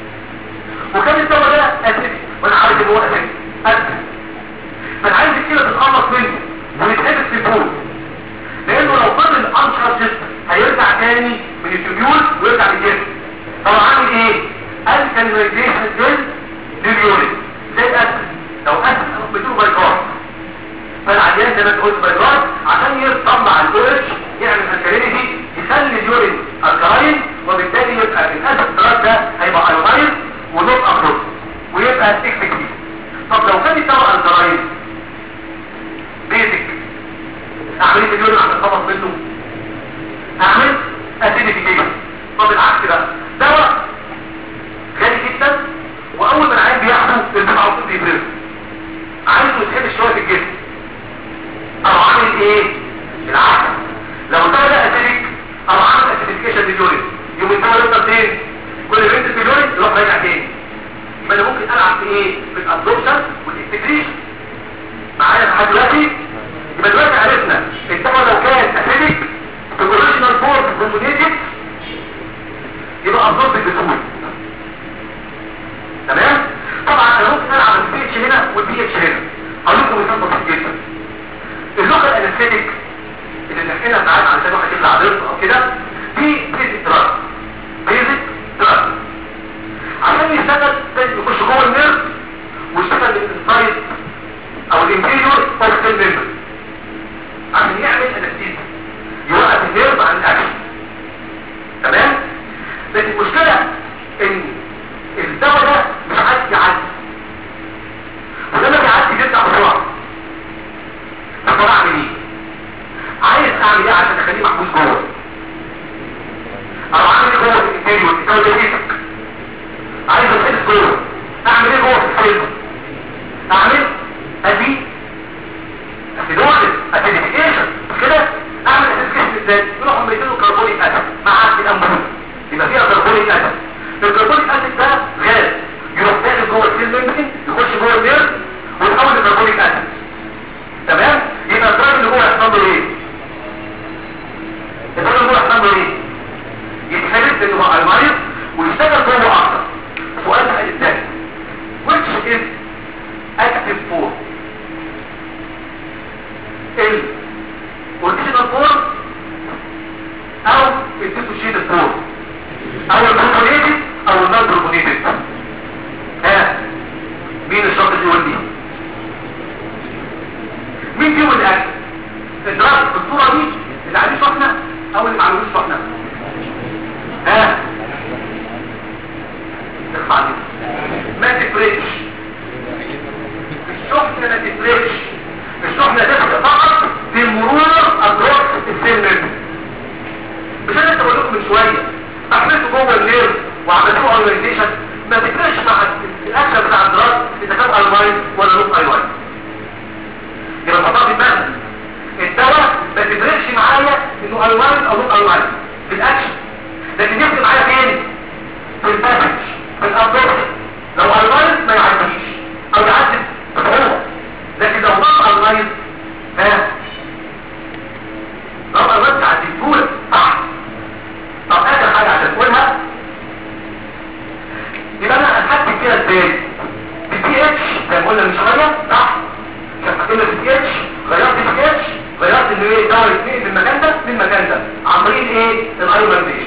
وكان الدواء ده اسيدك وانا عارف ان هو اسيدك فانا عايز كده تتخلص منه ويتحبس في البول لانه لو فضل انشر جسم هيرجع تاني من التبيول ويرجع للجسم. طب عامل ايه؟ الكاليزيشن لليورين زي الاسيد. لو اسيد بدون بايكارب فالعيان ده بتقول بايكارب عشان يطلع الدورج يعمل الكالينيتي يخلي اليورين الكلاين وبالتالي يبقى الاسيد دراج ده هيبقى ايونايز ونوت ابروف ويبقى افكتيف. طب لو كان الدواء الكلاين بيزك اعمل ايه في اليورين عشان اخلص منه؟ اعمل اسيديفيكيشن. طب العكس بقى دواء غالي جدا واول ما العيان بياخده الدفع على طول بيبرز عايزه يتحبس شويه في الجسم او عامل ايه؟ العكس. لو الدواء ده اسيديك او عامل اسيديفيكيشن لليورين يوم الدواء يفضل فين؟ كل بنت في اليورين يروح راجع تاني. يبقى انا ممكن العب في ايه؟ في الابزوربشن والاكسكريشن. معايا لحد دلوقتي؟ يبقى دلوقتي عرفنا الدواء لو كان اسيديك في الاوريجينال فورم كومبونيتد يبقى ابزورب بسهوله. تمام؟ طبعا انا ممكن العب البي اتش هنا والبي اتش هنا. هقول لكم مثال بسيط جدا. اللوكال انستيك اللي بنحكيها ساعات علشان واحد يطلع ضغط او كده دي بيزك دراج. بيزك دراج عشان يشتغل لازم يخش جوه النيرف ويشتغل الانسايد او الانتيريور اوف سيل ميمبر عشان يعمل انستيزيا يوقف النيرف عن الاكشن. تمام؟ لكن المشكله ان الدواء ده مش عايز يعدي ولما بيعدي بيرجع بسرعه. طب انا اعمل ايه؟ عايز اعمل ايه عشان اخليه محبوس جوه؟ او اعمل ايه جوه الانتيريور الدواء ده بيتك عايز اتحبس جوه. اعمل ايه جوه في السيل؟ اعمل اسيديفيكيشن كده. اعمل اسيديفيكيشن ازاي؟ يروحوا ميتينوا كربونيك اسيد مع عسل الانبول يبقى فيها كربونيك اسيد. الكربونيك اسيد ده غاز يروح داخل جوه السيل ممبرين يخش جوه النيرف ويتحول لكربونيك اسيد. تمام؟ يبقى الدراج اللي جوه يحصل له ايه؟ الدراج اللي جوه يحصل له ايه؟ يتحبس انه بقى المريض الديسوشيت فور او البروتونيتد او النون بروتونيتد. ها مين الشرط اللي يقول لي مين فيهم الاكل الدراسة بالصورة دي اللي عليه شحنة او اللي معلوش شحنة؟ ها ترفع لي ما تفرقش الشحنة، ما تفرقش الشحنة تفرق فقط في مرور اطراف السن. مش انا لسه بقول لكم من شوية احملته جوه النير وعملتوه اورينتيشن، ما تفرقش مع الاكشن بتاع الدراسة اذا كان ايواين ولا نوت ايواين. يبقى الخطأ في دماغنا الدواء ما تفرقش معايا انه ايواين او نوت ايواين في الاكشن، لكن يفرق معايا فين؟ في الباسج في الابورت. لو ايواين ما يعديش او يعدي بصعوبة، لكن لو نوت ايواين ها لو ايواين تعدي بسهولة صح. طب اخر حاجة عشان تقولها يبقى انا هتحكم فيها ازاي؟ بالبي اتش زي ما قلنا من شوية صح؟ عشان حكينا بالبي اتش غيرت البي اتش، غيرت ان ايه دواء يتنقل من المكان ده للمكان ده عن طريق ايه؟ الايونايزيشن.